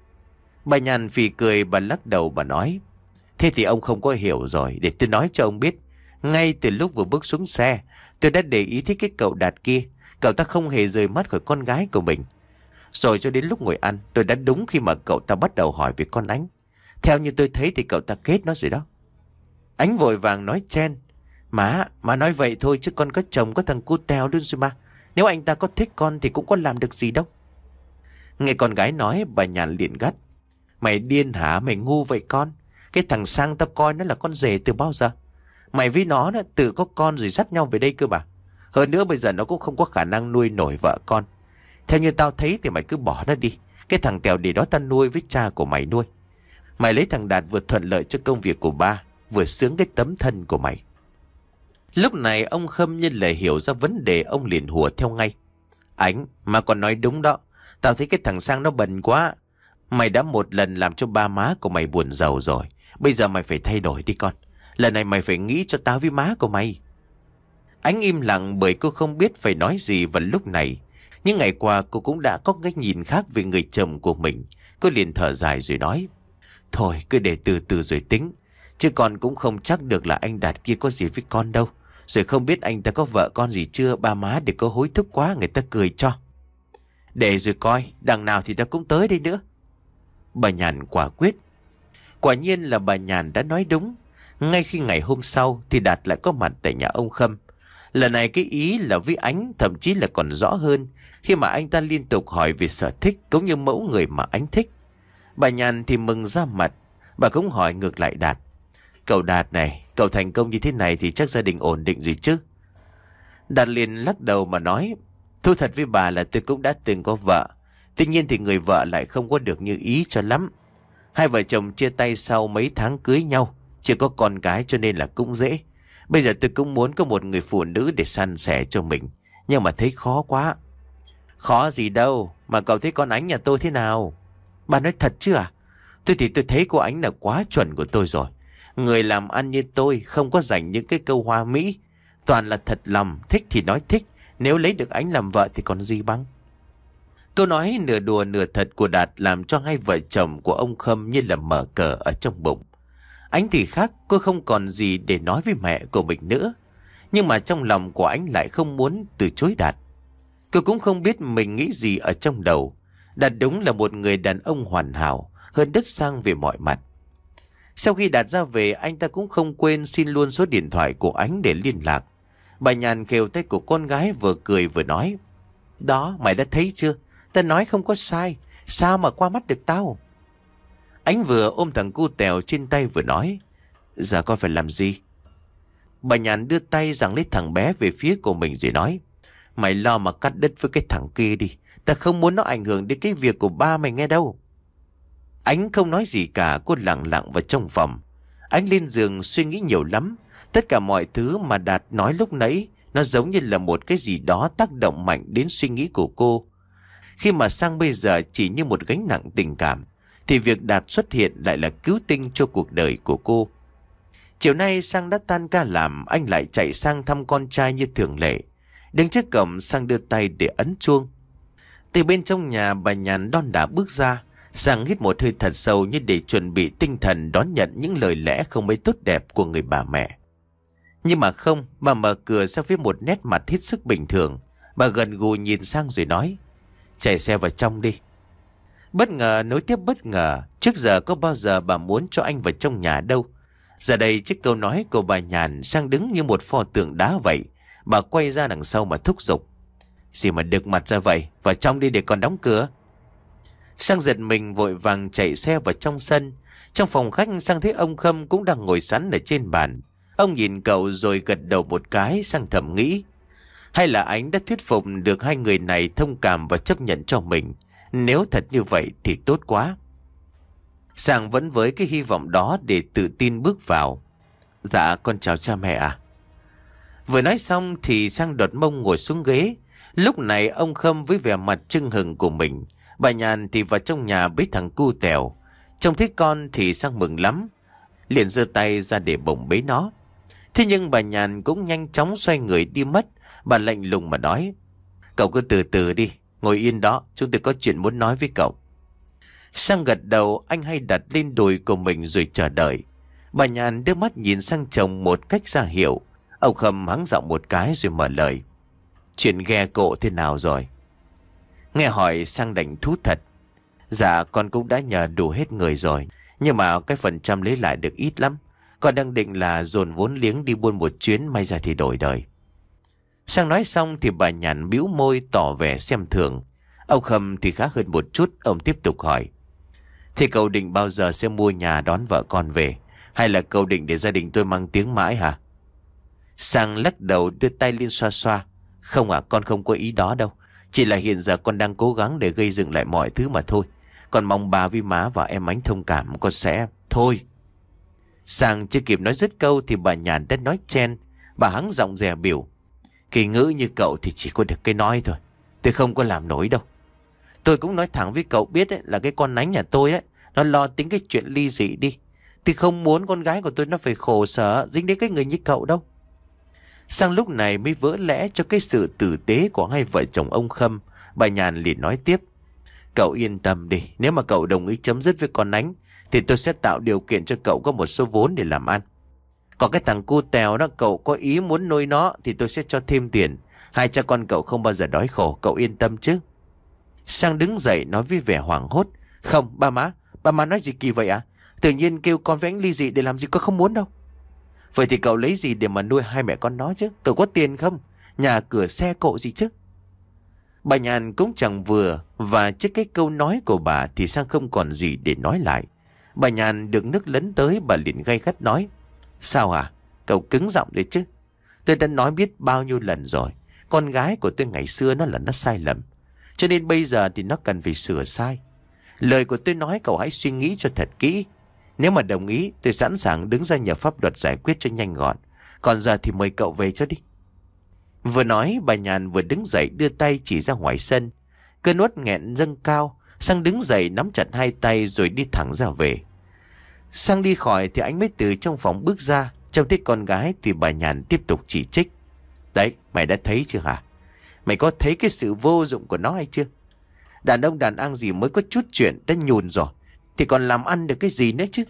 Bà Nhàn phì cười, bà lắc đầu, bà nói: Thế thì ông không có hiểu rồi, để tôi nói cho ông biết. Ngay từ lúc vừa bước xuống xe, tôi đã để ý thấy cái cậu Đạt kia. Cậu ta không hề rời mắt khỏi con gái của mình. Rồi cho đến lúc ngồi ăn, tôi đã đúng khi mà cậu ta bắt đầu hỏi về con Ánh. Theo như tôi thấy thì cậu ta kết nó rồi đó. Ánh vội vàng nói chen: Má, má nói vậy thôi chứ con có chồng có thằng cu tèo luôn rồi mà. Nếu anh ta có thích con thì cũng có làm được gì đâu. Nghe con gái nói, bà Nhàn liền gắt: Mày điên hả? Mày ngu vậy con? Cái thằng Sang tao coi nó là con rể từ bao giờ? Mày với nó đã tự có con rồi dắt nhau về đây cơ mà. Hơn nữa bây giờ nó cũng không có khả năng nuôi nổi vợ con. Theo như tao thấy thì mày cứ bỏ nó đi. Cái thằng Tèo để đó tao nuôi với cha của mày nuôi. Mày lấy thằng Đạt vừa thuận lợi cho công việc của ba, vừa sướng cái tấm thân của mày. Lúc này ông Khâm Nhân lại hiểu ra vấn đề, ông liền hùa theo ngay: Ánh, mà còn nói đúng đó. Tao thấy cái thằng Sang nó bần quá. Mày đã một lần làm cho ba má của mày buồn giàu rồi. Bây giờ mày phải thay đổi đi con. Lần này mày phải nghĩ cho tao với má của mày. Ánh im lặng bởi cô không biết phải nói gì vào lúc này. Những ngày qua cô cũng đã có cái nhìn khác về người chồng của mình. Cô liền thở dài rồi nói: Thôi cứ để từ từ rồi tính. Chứ con cũng không chắc được là anh Đạt kia có gì với con đâu. Rồi không biết anh ta có vợ con gì chưa. Ba má để có hối thúc quá người ta cười cho. Để rồi coi, đằng nào thì ta cũng tới đây nữa. Bà Nhàn quả quyết. Quả nhiên là bà Nhàn đã nói đúng. Ngay khi ngày hôm sau thì Đạt lại có mặt tại nhà ông Khâm. Lần này cái ý là với Ánh thậm chí là còn rõ hơn, khi mà anh ta liên tục hỏi về sở thích cũng như mẫu người mà Ánh thích. Bà Nhàn thì mừng ra mặt. Bà cũng hỏi ngược lại Đạt: Cậu Đạt này, cậu thành công như thế này thì chắc gia đình ổn định rồi chứ? Đạt liền lắc đầu mà nói: Thú thật với bà là tôi cũng đã từng có vợ. Tuy nhiên thì người vợ lại không có được như ý cho lắm. Hai vợ chồng chia tay sau mấy tháng cưới nhau, chưa có con cái cho nên là cũng dễ. Bây giờ tôi cũng muốn có một người phụ nữ để san sẻ cho mình, nhưng mà thấy khó quá. Khó gì đâu, mà cậu thấy con Ánh nhà tôi thế nào? Bà nói thật chứ à? Tôi thì tôi thấy cô Ánh là quá chuẩn của tôi rồi. Người làm ăn như tôi không có dành những cái câu hoa mỹ. Toàn là thật lòng, thích thì nói thích. Nếu lấy được Ánh làm vợ thì còn gì bằng. Câu nói nửa đùa nửa thật của Đạt làm cho hai vợ chồng của ông Khâm như là mở cờ ở trong bụng. Ánh thì khác, cô không còn gì để nói với mẹ của mình nữa. Nhưng mà trong lòng của Ánh lại không muốn từ chối Đạt. Cô cũng không biết mình nghĩ gì ở trong đầu. Đạt đúng là một người đàn ông hoàn hảo, hơn đất sang về mọi mặt. Sau khi Đạt ra về, anh ta cũng không quên xin luôn số điện thoại của Ánh để liên lạc. Bà Nhàn khều tay của con gái vừa cười vừa nói: Đó, mày đã thấy chưa? Ta nói không có sai. Sao mà qua mắt được tao? Ánh vừa ôm thằng cu tèo trên tay vừa nói: Giờ con phải làm gì? Bà Nhàn đưa tay giằng lấy thằng bé về phía của mình rồi nói: Mày lo mà cắt đứt với cái thằng kia đi. Ta không muốn nó ảnh hưởng đến cái việc của ba mày nghe đâu. Ánh không nói gì cả, cô lặng lặng vào trong phòng. Ánh lên giường suy nghĩ nhiều lắm. Tất cả mọi thứ mà Đạt nói lúc nãy, nó giống như là một cái gì đó tác động mạnh đến suy nghĩ của cô. Khi mà Sang bây giờ chỉ như một gánh nặng tình cảm, thì việc Đạt xuất hiện lại là cứu tinh cho cuộc đời của cô. Chiều nay Sang đã tan ca làm, anh lại chạy sang thăm con trai như thường lệ. Đứng trước cổng, Sang đưa tay để ấn chuông. Từ bên trong nhà, bà Nhàn đon đả bước ra. Sang hít một hơi thật sâu như để chuẩn bị tinh thần đón nhận những lời lẽ không mấy tốt đẹp của người bà mẹ. Nhưng mà không, bà mở cửa ra với một nét mặt hết sức bình thường. Bà gần gù nhìn Sang rồi nói: Chạy xe vào trong đi. Bất ngờ nối tiếp bất ngờ. Trước giờ có bao giờ bà muốn cho anh vào trong nhà đâu. Giờ đây trước câu nói của bà Nhàn, Sang đứng như một pho tượng đá vậy. Bà quay ra đằng sau mà thúc giục: Gì mà đực mặt ra vậy? Vào trong đi để còn đóng cửa. Sang giật mình vội vàng chạy xe vào trong sân. Trong phòng khách, Sang thấy ông Khâm cũng đang ngồi sẵn ở trên bàn. Ông nhìn cậu rồi gật đầu một cái. Sang thầm nghĩ: hay là Ánh đã thuyết phục được hai người này thông cảm và chấp nhận cho mình. Nếu thật như vậy thì tốt quá. Sang vẫn với cái hy vọng đó để tự tin bước vào. Dạ con chào cha mẹ ạ. Vừa nói xong thì Sang đột mông ngồi xuống ghế. Lúc này ông Khâm với vẻ mặt chưng hừng của mình. Bà Nhàn thì vào trong nhà với thằng cu tèo. Trông thấy con thì Sang mừng lắm. liền giơ tay ra để bồng bế nó. Thế nhưng bà Nhàn cũng nhanh chóng xoay người đi mất. Bà lạnh lùng mà nói: Cậu cứ từ từ đi, ngồi yên đó, chúng tôi có chuyện muốn nói với cậu. Sang gật đầu, anh hay đặt lên đùi của mình rồi chờ đợi. Bà Nhàn đưa mắt nhìn sang chồng một cách ra hiệu. Ông Khâm hắng giọng một cái rồi mở lời: Chuyện ghe cộ thế nào rồi? Nghe hỏi Sang đành thú thật: Dạ con cũng đã nhờ đủ hết người rồi, nhưng mà cái phần trăm lấy lại được ít lắm. Con đang định là dồn vốn liếng đi buôn một chuyến, may ra thì đổi đời. Sang nói xong thì bà Nhàn bĩu môi tỏ vẻ xem thường. Ông Khâm thì khá hơn một chút. Ông tiếp tục hỏi: Thì cậu định bao giờ sẽ mua nhà đón vợ con về, hay là cậu định để gia đình tôi mang tiếng mãi hả? Sang lắc đầu đưa tay lên xoa xoa: Không ạ, con không có ý đó đâu. Chỉ là hiện giờ con đang cố gắng để gây dựng lại mọi thứ mà thôi. Con mong bà với má và em Ánh thông cảm, con sẽ... Thôi. Sang chưa kịp nói dứt câu thì bà Nhàn đã nói chen. Bà hắng giọng dè biểu: Kỳ ngữ như cậu thì chỉ có được cái nói thôi. Tôi không có làm nổi đâu. Tôi cũng nói thẳng với cậu biết ấy, là cái con Ánh nhà tôi ấy, nó lo tính cái chuyện ly dị đi. Tôi không muốn con gái của tôi nó phải khổ sở dính đến cái người như cậu đâu. Sang lúc này mới vỡ lẽ cho cái sự tử tế của hai vợ chồng ông Khâm. Bà Nhàn liền nói tiếp: Cậu yên tâm đi, nếu mà cậu đồng ý chấm dứt với con Ánh thì tôi sẽ tạo điều kiện cho cậu có một số vốn để làm ăn. Còn cái thằng cu tèo đó, cậu có ý muốn nuôi nó thì tôi sẽ cho thêm tiền. Hai cha con cậu không bao giờ đói khổ, cậu yên tâm chứ. Sang đứng dậy nói với vẻ hoảng hốt: Không, ba má, ba má nói gì kỳ vậy à? Tự nhiên kêu con với anh ly dị để làm gì, con không muốn đâu. Vậy thì cậu lấy gì để mà nuôi hai mẹ con nó chứ? Cậu có tiền không? Nhà cửa xe cộ gì chứ? Bà Nhàn cũng chẳng vừa, và trước cái câu nói của bà thì Sang không còn gì để nói lại. Bà Nhàn được nước lấn tới, bà liền gay gắt nói: Sao à? Cậu cứng giọng đấy chứ. Tôi đã nói biết bao nhiêu lần rồi. Con gái của tôi ngày xưa nó là nó sai lầm, cho nên bây giờ thì nó cần phải sửa sai. Lời của tôi nói cậu hãy suy nghĩ cho thật kỹ. Nếu mà đồng ý, tôi sẵn sàng đứng ra nhờ pháp luật giải quyết cho nhanh gọn. Còn giờ thì mời cậu về cho đi. Vừa nói, bà Nhàn vừa đứng dậy đưa tay chỉ ra ngoài sân. Cơn uất nghẹn dâng cao, Sang đứng dậy nắm chặt hai tay rồi đi thẳng ra về. Sang đi khỏi thì anh mới từ trong phòng bước ra. Trông thấy con gái thì bà Nhàn tiếp tục chỉ trích: Đấy, mày đã thấy chưa hả? Mày có thấy cái sự vô dụng của nó hay chưa? Đàn ông đàn ăn gì mới có chút chuyện đã nhùn rồi, thì còn làm ăn được cái gì nữa chứ?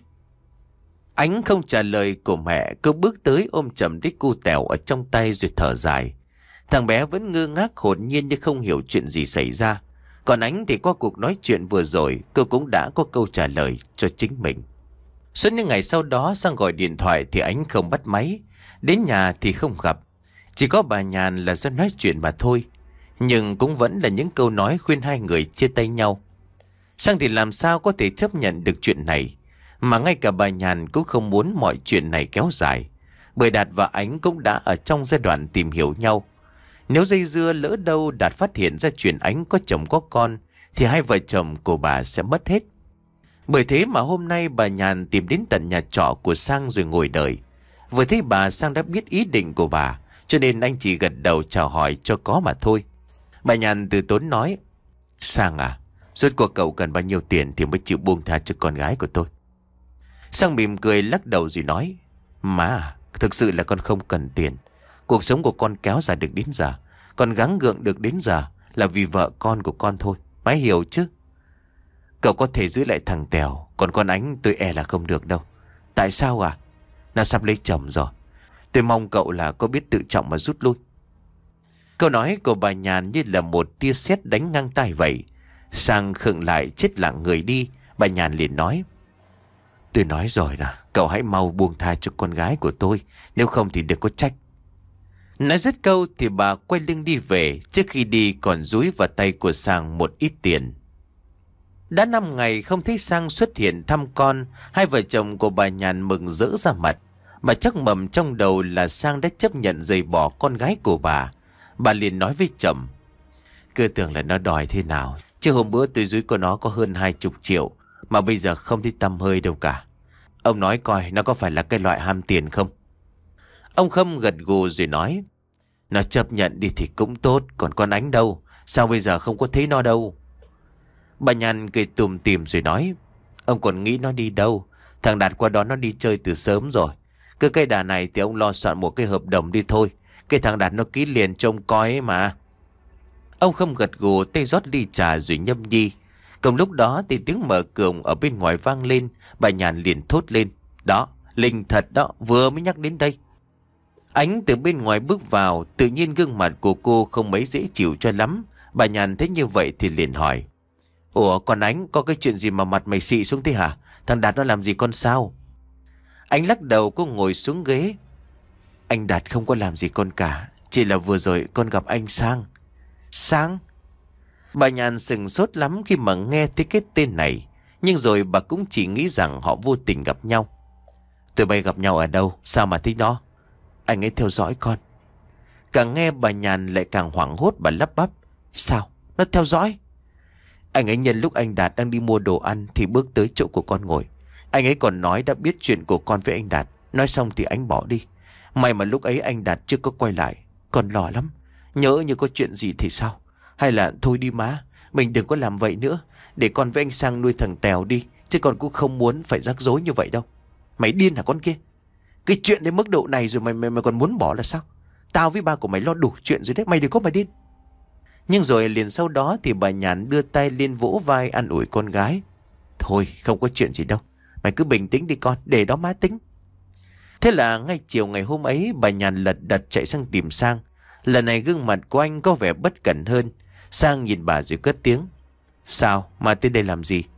Ánh không trả lời của mẹ, cứ bước tới ôm chầm đích cu tèo ở trong tay rồi thở dài. Thằng bé vẫn ngơ ngác hồn nhiên như không hiểu chuyện gì xảy ra. Còn Ánh thì qua cuộc nói chuyện vừa rồi, cô cũng đã có câu trả lời cho chính mình. Suốt những ngày sau đó, Sang gọi điện thoại thì Ánh không bắt máy. Đến nhà thì không gặp. Chỉ có bà Nhàn là do nói chuyện mà thôi. Nhưng cũng vẫn là những câu nói khuyên hai người chia tay nhau. Sang thì làm sao có thể chấp nhận được chuyện này. Mà ngay cả bà Nhàn cũng không muốn mọi chuyện này kéo dài. Bởi Đạt và Ánh cũng đã ở trong giai đoạn tìm hiểu nhau. Nếu dây dưa lỡ đâu Đạt phát hiện ra chuyện Ánh có chồng có con, thì hai vợ chồng của bà sẽ mất hết. Bởi thế mà hôm nay bà Nhàn tìm đến tận nhà trọ của Sang rồi ngồi đợi. Vừa thấy bà, Sang đã biết ý định của bà, cho nên anh chỉ gật đầu chào hỏi cho có mà thôi. Bà Nhàn từ tốn nói: Sang à, rốt cuộc cậu cần bao nhiêu tiền thì mới chịu buông tha cho con gái của tôi? Sang mỉm cười lắc đầu rồi nói: Má, thực sự là con không cần tiền. Cuộc sống của con kéo dài được đến giờ, con gắng gượng được đến giờ là vì vợ con của con thôi, má hiểu chứ? Cậu có thể giữ lại thằng Tèo, còn con Ánh tôi e là không được đâu. Tại sao à? Nó sắp lấy chồng rồi. Tôi mong cậu là có biết tự trọng mà rút lui. Câu nói của bà Nhàn như là một tia sét đánh ngang tai vậy. Sang khựng lại chết lặng người đi. Bà Nhàn liền nói: Tôi nói rồi nè, cậu hãy mau buông tha cho con gái của tôi, nếu không thì đừng có trách. Nói dứt câu thì bà quay lưng đi về. Trước khi đi còn dúi vào tay của Sang một ít tiền. Đã năm ngày không thấy Sang xuất hiện thăm con, hai vợ chồng của bà Nhàn mừng rỡ ra mặt. Bà chắc mầm trong đầu là Sang đã chấp nhận rời bỏ con gái của bà. Bà liền nói với chồng: Cứ tưởng là nó đòi thế nào, chứ hôm bữa tôi dúi của nó có hơn hai chục triệu, mà bây giờ không thấy tăm hơi đâu cả. Ông nói coi nó có phải là cái loại ham tiền không? Ông Khâm gật gù rồi nói: Nó chấp nhận đi thì cũng tốt, còn con Ánh đâu? Sao bây giờ không có thấy nó đâu? Bà Nhàn cười tùm tìm rồi nói: Ông còn nghĩ nó đi đâu? Thằng Đạt qua đó nó đi chơi từ sớm rồi. Cứ cái đà này thì ông lo soạn một cái hợp đồng đi thôi. Cái thằng Đạt nó ký liền trông coi ấy mà. Ông Khâm gật gù, tay rót ly trà rồi nhâm nhi. Cùng lúc đó thì tiếng mở cửa ở bên ngoài vang lên. Bà Nhàn liền thốt lên. Đó, Linh thật đó, vừa mới nhắc đến đây. Ánh từ bên ngoài bước vào, tự nhiên gương mặt của cô không mấy dễ chịu cho lắm. Bà Nhàn thấy như vậy thì liền hỏi. Ủa con Ánh, có cái chuyện gì mà mặt mày xị xuống thế hả? Thằng Đạt nó làm gì con sao? Anh lắc đầu, cô ngồi xuống ghế. Anh Đạt không có làm gì con cả. Chỉ là vừa rồi con gặp anh Sang. Sang? Bà Nhàn sừng sốt lắm khi mà nghe thấy cái tên này. Nhưng rồi bà cũng chỉ nghĩ rằng họ vô tình gặp nhau. Tụi bay gặp nhau ở đâu? Sao mà thích nó? Anh ấy theo dõi con. Càng nghe bà Nhàn lại càng hoảng hốt, bà lắp bắp. Sao? Nó theo dõi? Anh ấy nhân lúc anh Đạt đang đi mua đồ ăn thì bước tới chỗ của con ngồi. Anh ấy còn nói đã biết chuyện của con với anh Đạt. Nói xong thì anh bỏ đi. May mà lúc ấy anh Đạt chưa có quay lại. Con lo lắm. Nhớ như có chuyện gì thì sao? Hay là thôi đi má, mình đừng có làm vậy nữa. Để con với anh Sang nuôi thằng Tèo đi. Chứ con cũng không muốn phải rắc rối như vậy đâu. Mày điên hả con kia? Cái chuyện đến mức độ này rồi mày, mày, mày còn muốn bỏ là sao? Tao với ba của mày lo đủ chuyện rồi đấy. Mày đừng có mà điên. Nhưng rồi liền sau đó thì bà Nhàn đưa tay lên vỗ vai an ủi con gái. Thôi không có chuyện gì đâu. Mày cứ bình tĩnh đi con, để đó má tính. Thế là ngay chiều ngày hôm ấy, bà Nhàn lật đật chạy sang tìm Sang. Lần này gương mặt của anh có vẻ bất cẩn hơn. Sang nhìn bà rồi cất tiếng. Sao mà tới đây làm gì?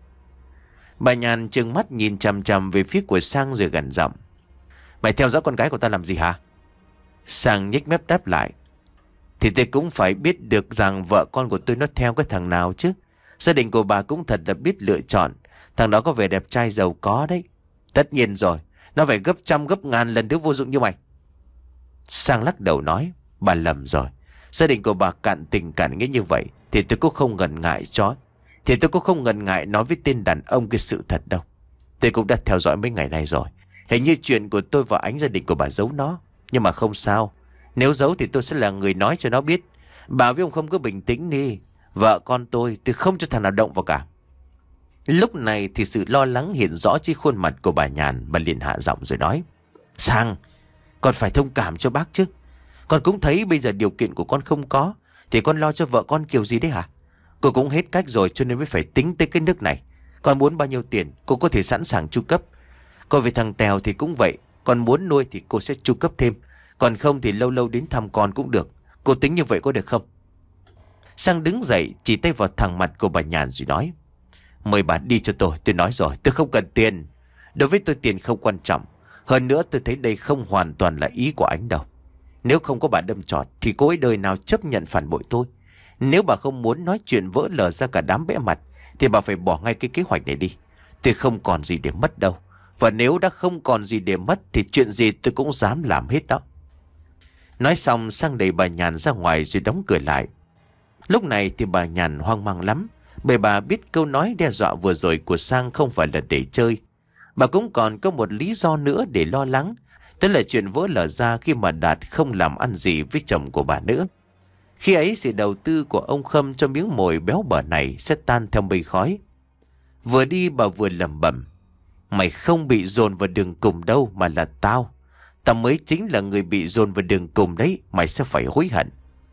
Bà Nhàn trừng mắt nhìn chằm chằm về phía của Sang rồi gằn giọng. Mày theo dõi con gái của ta làm gì hả? Sang nhếch mép đáp lại. Thì tôi cũng phải biết được rằng vợ con của tôi nó theo cái thằng nào chứ. Gia đình của bà cũng thật là biết lựa chọn. Thằng đó có vẻ đẹp trai giàu có đấy. Tất nhiên rồi, nó phải gấp trăm gấp ngàn lần đứa vô dụng như mày. Sang lắc đầu nói. Bà lầm rồi. Gia đình của bà cạn tình cạn nghĩa như vậy thì tôi cũng không ngần ngại cho. Thì tôi cũng không ngần ngại nói với tên đàn ông cái sự thật đâu. Tôi cũng đã theo dõi mấy ngày nay rồi. Hình như chuyện của tôi và Ánh gia đình của bà giấu nó. Nhưng mà không sao. Nếu giấu thì tôi sẽ là người nói cho nó biết. Bà với ông không cứ bình tĩnh đi. Vợ con tôi tôi không cho thằng nào động vào cả. Lúc này thì sự lo lắng hiện rõ trên khuôn mặt của bà Nhàn. Bà liền hạ giọng rồi nói. Sang, con phải thông cảm cho bác chứ. Con cũng thấy bây giờ điều kiện của con không có. Thì con lo cho vợ con kiểu gì đấy hả? Cô cũng hết cách rồi cho nên mới phải tính tới cái nước này. Con muốn bao nhiêu tiền cô có thể sẵn sàng chu cấp. Còn về thằng Tèo thì cũng vậy. Con muốn nuôi thì cô sẽ chu cấp thêm. Còn không thì lâu lâu đến thăm con cũng được. Cô tính như vậy có được không? Sang đứng dậy chỉ tay vào thẳng mặt của bà Nhàn rồi nói. Mời bà đi cho tôi. Tôi nói rồi tôi không cần tiền. Đối với tôi tiền không quan trọng. Hơn nữa tôi thấy đây không hoàn toàn là ý của anh đâu. Nếu không có bà đâm trọt thì cô ấy đời nào chấp nhận phản bội tôi. Nếu bà không muốn nói chuyện vỡ lở ra cả đám bẽ mặt thì bà phải bỏ ngay cái kế hoạch này đi. Tôi không còn gì để mất đâu. Và nếu đã không còn gì để mất thì chuyện gì tôi cũng dám làm hết đó. Nói xong Sang đẩy bà Nhàn ra ngoài rồi đóng cửa lại. Lúc này thì bà Nhàn hoang mang lắm. Bởi bà biết câu nói đe dọa vừa rồi của Sang không phải là để chơi. Bà cũng còn có một lý do nữa để lo lắng. Đó là chuyện vỡ lở ra khi mà Đạt không làm ăn gì với chồng của bà nữa. Khi ấy sự đầu tư của ông Khâm cho miếng mồi béo bở này sẽ tan theo mây khói. Vừa đi bà vừa lẩm bẩm. Mày không bị dồn vào đường cùng đâu mà là tao. Tao mới chính là người bị dồn vào đường cùng đấy. Mày sẽ phải hối hận.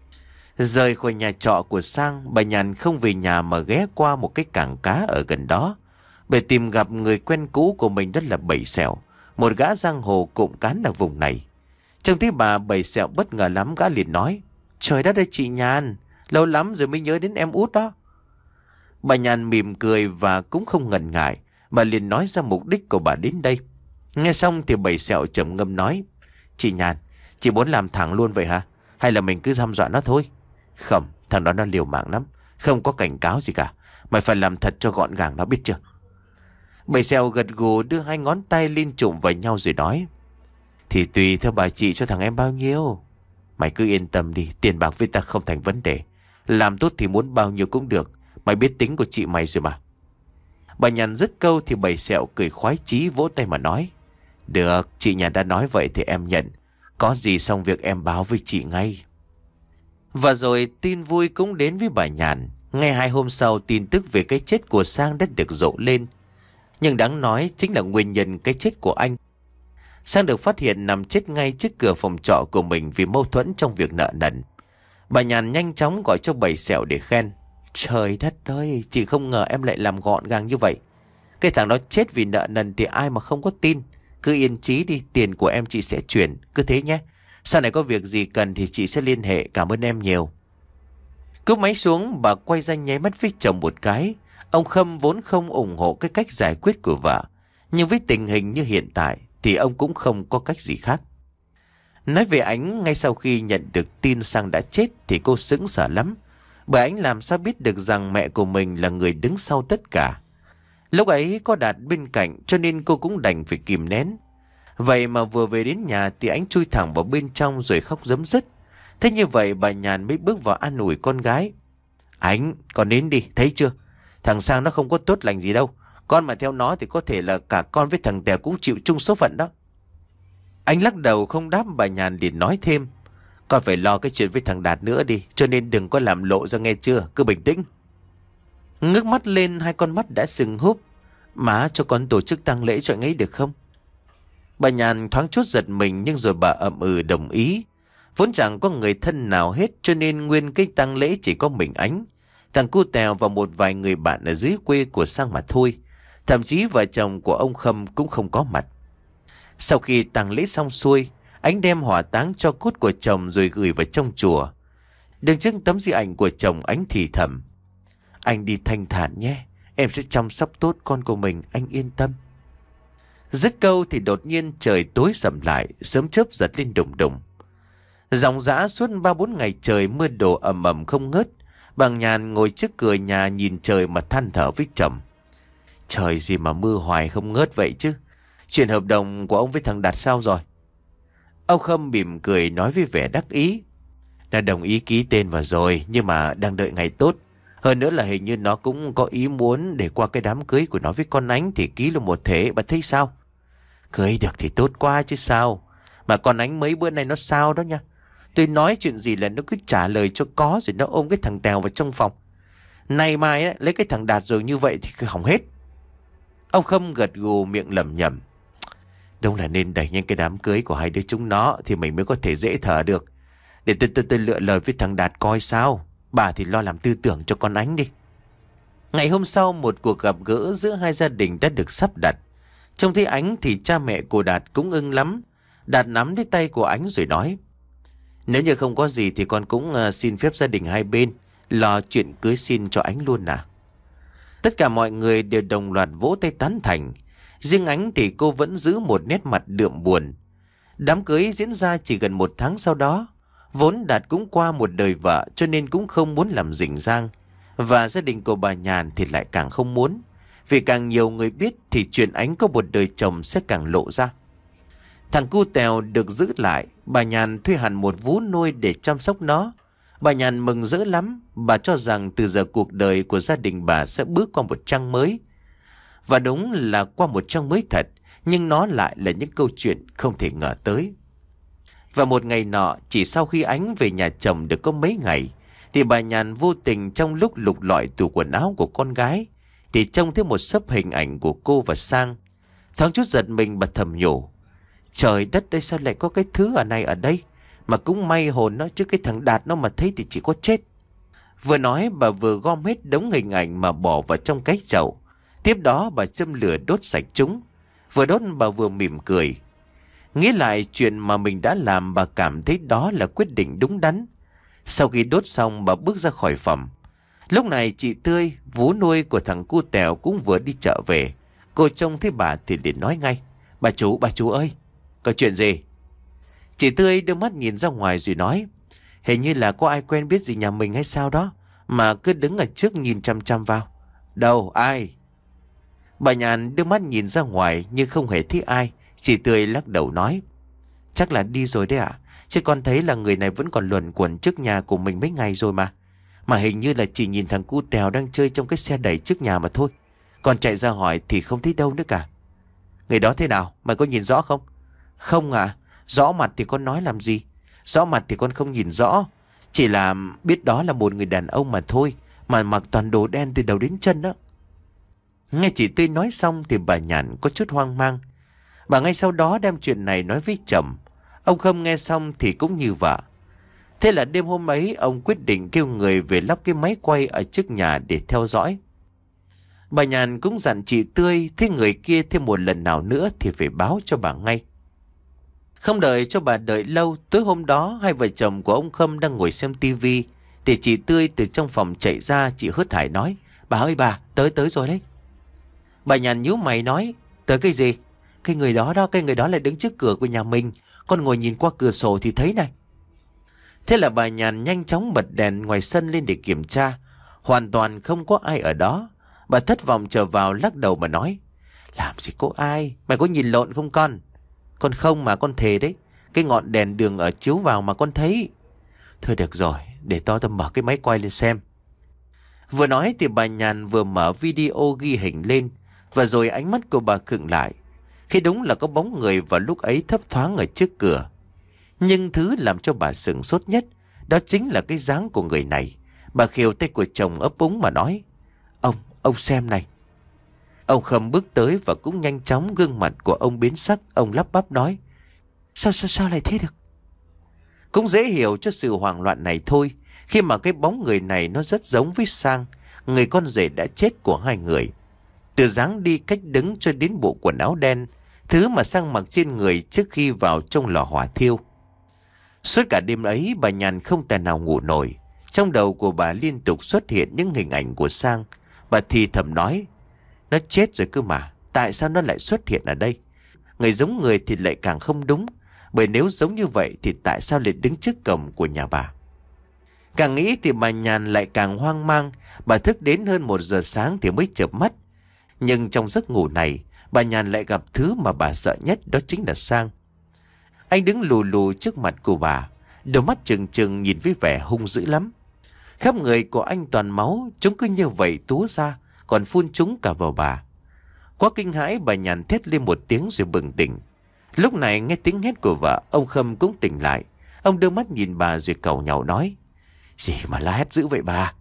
Rời khỏi nhà trọ của Sang, bà Nhàn không về nhà mà ghé qua một cái cảng cá ở gần đó. Để tìm gặp người quen cũ của mình, đó là Bảy Sẹo, một gã giang hồ cụm cán ở vùng này. Trông thấy bà, Bảy Sẹo bất ngờ lắm, gã liền nói. Trời đất ơi chị Nhàn, lâu lắm rồi mới nhớ đến em út đó. Bà Nhàn mỉm cười và cũng không ngần ngại. Bà liền nói ra mục đích của bà đến đây. Nghe xong thì Bảy Sẹo trầm ngâm nói. Chị Nhàn, chị muốn làm thẳng luôn vậy hả? Hay là mình cứ hăm dọa nó thôi? Không, thằng đó nó liều mạng lắm. Không có cảnh cáo gì cả. Mày phải làm thật cho gọn gàng, nó biết chưa? Bảy Sẹo gật gù đưa hai ngón tay lên chụm vào nhau rồi nói. Thì tùy theo bà chị cho thằng em bao nhiêu. Mày cứ yên tâm đi, tiền bạc với ta không thành vấn đề. Làm tốt thì muốn bao nhiêu cũng được. Mày biết tính của chị mày rồi mà. Bà Nhàn dứt câu thì Bảy Sẹo cười khoái chí vỗ tay mà nói. Được, chị Nhàn đã nói vậy thì em nhận. Có gì xong việc em báo với chị ngay. Và rồi tin vui cũng đến với bà Nhàn. Ngay hai hôm sau tin tức về cái chết của Sang đã được rộ lên. Nhưng đáng nói chính là nguyên nhân cái chết của anh. Sang được phát hiện nằm chết ngay trước cửa phòng trọ của mình vì mâu thuẫn trong việc nợ nần. Bà Nhàn nhanh chóng gọi cho Bảy Sẹo để khen. Trời đất ơi, chị không ngờ em lại làm gọn gàng như vậy. Cái thằng đó chết vì nợ nần thì ai mà không có tin. Cứ yên chí đi, tiền của em chị sẽ chuyển. Cứ thế nhé. Sau này có việc gì cần thì chị sẽ liên hệ. Cảm ơn em nhiều. Cúp máy xuống, bà quay ra nháy mắt với chồng một cái. Ông Khâm vốn không ủng hộ cái cách giải quyết của vợ. Nhưng với tình hình như hiện tại thì ông cũng không có cách gì khác. Nói về Ánh, ngay sau khi nhận được tin Sang đã chết thì cô sững sờ lắm. Bởi Ánh làm sao biết được rằng mẹ của mình là người đứng sau tất cả. Lúc ấy có Đạt bên cạnh cho nên cô cũng đành phải kìm nén. Vậy mà vừa về đến nhà thì Ánh chui thẳng vào bên trong rồi khóc rấm rứt. Thế như vậy bà Nhàn mới bước vào an ủi con gái. Ánh, con nín đi, thấy chưa? Thằng Sang nó không có tốt lành gì đâu. Con mà theo nó thì có thể là cả con với thằng Tèo cũng chịu chung số phận đó. Anh lắc đầu không đáp. Bà Nhàn liền nói thêm. Con phải lo cái chuyện với thằng Đạt nữa đi, cho nên đừng có làm lộ ra nghe chưa, cứ bình tĩnh. Ngước mắt lên, hai con mắt đã sưng húp. Má, cho con tổ chức tang lễ cho anh ấy được không? Bà Nhàn thoáng chút giật mình, nhưng rồi bà ậm ừ đồng ý. Vốn chẳng có người thân nào hết, cho nên nguyên cái tang lễ chỉ có mình Ánh, thằng cu Tèo và một vài người bạn ở dưới quê của Sang mà thôi. Thậm chí vợ chồng của ông Khâm cũng không có mặt. Sau khi tang lễ xong xuôi, Ánh đem hỏa táng cho cốt của chồng rồi gửi vào trong chùa. Đứng trước tấm di ảnh của chồng, Ánh thì thầm. Anh đi thanh thản nhé, em sẽ chăm sóc tốt con của mình, anh yên tâm. Dứt câu thì đột nhiên trời tối sầm lại, sớm chớp giật lên đùng đùng. Dòng dã suốt ba bốn ngày trời mưa đổ ầm ầm không ngớt. Bà Nhàn ngồi trước cửa nhà nhìn trời mà than thở với chồng. Trời gì mà mưa hoài không ngớt vậy chứ. Chuyện hợp đồng của ông với thằng Đạt sao rồi? Ông Khâm mỉm cười nói với vẻ đắc ý. Đã đồng ý ký tên vào rồi, nhưng mà đang đợi ngày tốt. Hơn nữa là hình như nó cũng có ý muốn để qua cái đám cưới của nó với con Ánh thì ký luôn một thể. Bà thấy sao? Cưới được thì tốt quá chứ sao. Mà con Ánh mấy bữa nay nó sao đó nha. Tôi nói chuyện gì là nó cứ trả lời cho có, rồi nó ôm cái thằng Tèo vào trong phòng. Nay mai ấy, lấy cái thằng Đạt rồi như vậy thì cứ hỏng hết. Ông Khâm gật gù miệng lẩm nhẩm. Đúng là nên đẩy nhanh cái đám cưới của hai đứa chúng nó thì mình mới có thể dễ thở được. Để tôi tôi tôi lựa lời với thằng Đạt coi sao. Bà thì lo làm tư tưởng cho con Ánh đi. Ngày hôm sau, một cuộc gặp gỡ giữa hai gia đình đã được sắp đặt. Trông thấy Ánh thì cha mẹ của Đạt cũng ưng lắm. Đạt nắm lấy tay của Ánh rồi nói. Nếu như không có gì thì con cũng uh, xin phép gia đình hai bên lo chuyện cưới xin cho Ánh luôn à. Tất cả mọi người đều đồng loạt vỗ tay tán thành. Riêng Ánh thì cô vẫn giữ một nét mặt đượm buồn. Đám cưới diễn ra chỉ gần một tháng sau đó. Vốn Đạt cũng qua một đời vợ cho nên cũng không muốn làm rình rang. Và gia đình của bà Nhàn thì lại càng không muốn. Vì càng nhiều người biết thì chuyện Ánh có một đời chồng sẽ càng lộ ra. Thằng cu Tèo được giữ lại, bà Nhàn thuê hẳn một vú nuôi để chăm sóc nó. Bà Nhàn mừng rỡ lắm, bà cho rằng từ giờ cuộc đời của gia đình bà sẽ bước qua một trang mới. Và đúng là qua một trang mới thật, nhưng nó lại là những câu chuyện không thể ngờ tới. Và một ngày nọ, chỉ sau khi Ánh về nhà chồng được có mấy ngày, thì bà Nhàn vô tình trong lúc lục lọi tủ quần áo của con gái, thì trông thấy một xấp hình ảnh của cô và Sang. Thoáng chút giật mình bà thầm nhủ. Trời đất ơi, sao lại có cái thứ ở này ở đây? Mà cũng may hồn nó, chứ cái thằng Đạt nó mà thấy thì chỉ có chết. Vừa nói bà vừa gom hết đống hình ảnh mà bỏ vào trong cái chậu. Tiếp đó bà châm lửa đốt sạch chúng. Vừa đốt bà vừa mỉm cười. Nghĩ lại chuyện mà mình đã làm, bà cảm thấy đó là quyết định đúng đắn. Sau khi đốt xong, bà bước ra khỏi phòng. Lúc này chị Tươi, vú nuôi của thằng cu Tèo, cũng vừa đi chợ về. Cô trông thấy bà thì liền nói ngay. Bà chú, bà chú ơi, có chuyện gì? Chị Tươi đưa mắt nhìn ra ngoài rồi nói. Hình như là có ai quen biết gì nhà mình hay sao đó, mà cứ đứng ở trước nhìn chăm chăm vào. Đâu, ai? Bà Nhàn đưa mắt nhìn ra ngoài nhưng không hề thấy ai. Chị Tươi lắc đầu nói. Chắc là đi rồi đấy ạ. À? Chứ con thấy là người này vẫn còn luẩn quẩn trước nhà của mình mấy ngày rồi mà. Mà hình như là chỉ nhìn thằng cu Tèo đang chơi trong cái xe đẩy trước nhà mà thôi. Còn chạy ra hỏi thì không thấy đâu nữa cả. Người đó thế nào? Mày có nhìn rõ không? Không ạ. À, rõ mặt thì con nói làm gì? Rõ mặt thì con không nhìn rõ. Chỉ là biết đó là một người đàn ông mà thôi. Mà mặc toàn đồ đen từ đầu đến chân đó. Nghe chị Tươi nói xong thì bà Nhàn có chút hoang mang. Bà ngay sau đó đem chuyện này nói với chồng. Ông Khâm nghe xong thì cũng như vợ. Thế là đêm hôm ấy ông quyết định kêu người về lắp cái máy quay ở trước nhà để theo dõi. Bà Nhàn cũng dặn chị Tươi thế người kia thêm một lần nào nữa thì phải báo cho bà ngay. Không đợi cho bà đợi lâu, tối hôm đó hai vợ chồng của ông Khâm đang ngồi xem tivi thì chị Tươi từ trong phòng chạy ra. Chị hớt hải nói: Bà ơi bà, tới tới rồi đấy. Bà Nhàn nhíu mày nói: Tới cái gì? Cái người đó đó, cái người đó lại đứng trước cửa của nhà mình. Con ngồi nhìn qua cửa sổ thì thấy này. Thế là bà Nhàn nhanh chóng bật đèn ngoài sân lên để kiểm tra. Hoàn toàn không có ai ở đó. Bà thất vọng trở vào lắc đầu mà nói: Làm gì có ai, mày có nhìn lộn không con? Con không mà, con thề đấy. Cái ngọn đèn đường ở chiếu vào mà con thấy. Thôi được rồi, để tao tao mở cái máy quay lên xem. Vừa nói thì bà Nhàn vừa mở video ghi hình lên. Và rồi ánh mắt của bà khựng lại khi đúng là có bóng người vào lúc ấy thấp thoáng ở trước cửa. Nhưng thứ làm cho bà sửng sốt nhất đó chính là cái dáng của người này. Bà khều tay của chồng ấp úng mà nói: Ông, ông xem này. Ông Khâm bước tới và cũng nhanh chóng gương mặt của ông biến sắc. Ông lắp bắp nói: Sao sao sao lại thế được? Cũng dễ hiểu cho sự hoảng loạn này thôi, khi mà cái bóng người này nó rất giống với Sang, người con rể đã chết của hai người. Từ dáng đi, cách đứng cho đến bộ quần áo đen, thứ mà Sang mặc trên người trước khi vào trong lò hỏa thiêu. Suốt cả đêm ấy bà Nhàn không tài nào ngủ nổi. Trong đầu của bà liên tục xuất hiện những hình ảnh của Sang. Bà thì thầm nói: Nó chết rồi cơ mà, tại sao nó lại xuất hiện ở đây? Người giống người thì lại càng không đúng, bởi nếu giống như vậy thì tại sao lại đứng trước cổng của nhà bà? Càng nghĩ thì bà Nhàn lại càng hoang mang. Bà thức đến hơn một giờ sáng thì mới chợp mắt. Nhưng trong giấc ngủ này, bà Nhàn lại gặp thứ mà bà sợ nhất, đó chính là Sang. Anh đứng lù lù trước mặt của bà, đôi mắt trừng trừng nhìn với vẻ hung dữ lắm. Khắp người của anh toàn máu, chúng cứ như vậy túa ra, còn phun trúng cả vào bà. Quá kinh hãi, bà Nhàn thét lên một tiếng rồi bừng tỉnh. Lúc này nghe tiếng hét của vợ, ông Khâm cũng tỉnh lại. Ông đưa mắt nhìn bà rồi càu nhàu nói: Gì mà la hét dữ vậy bà?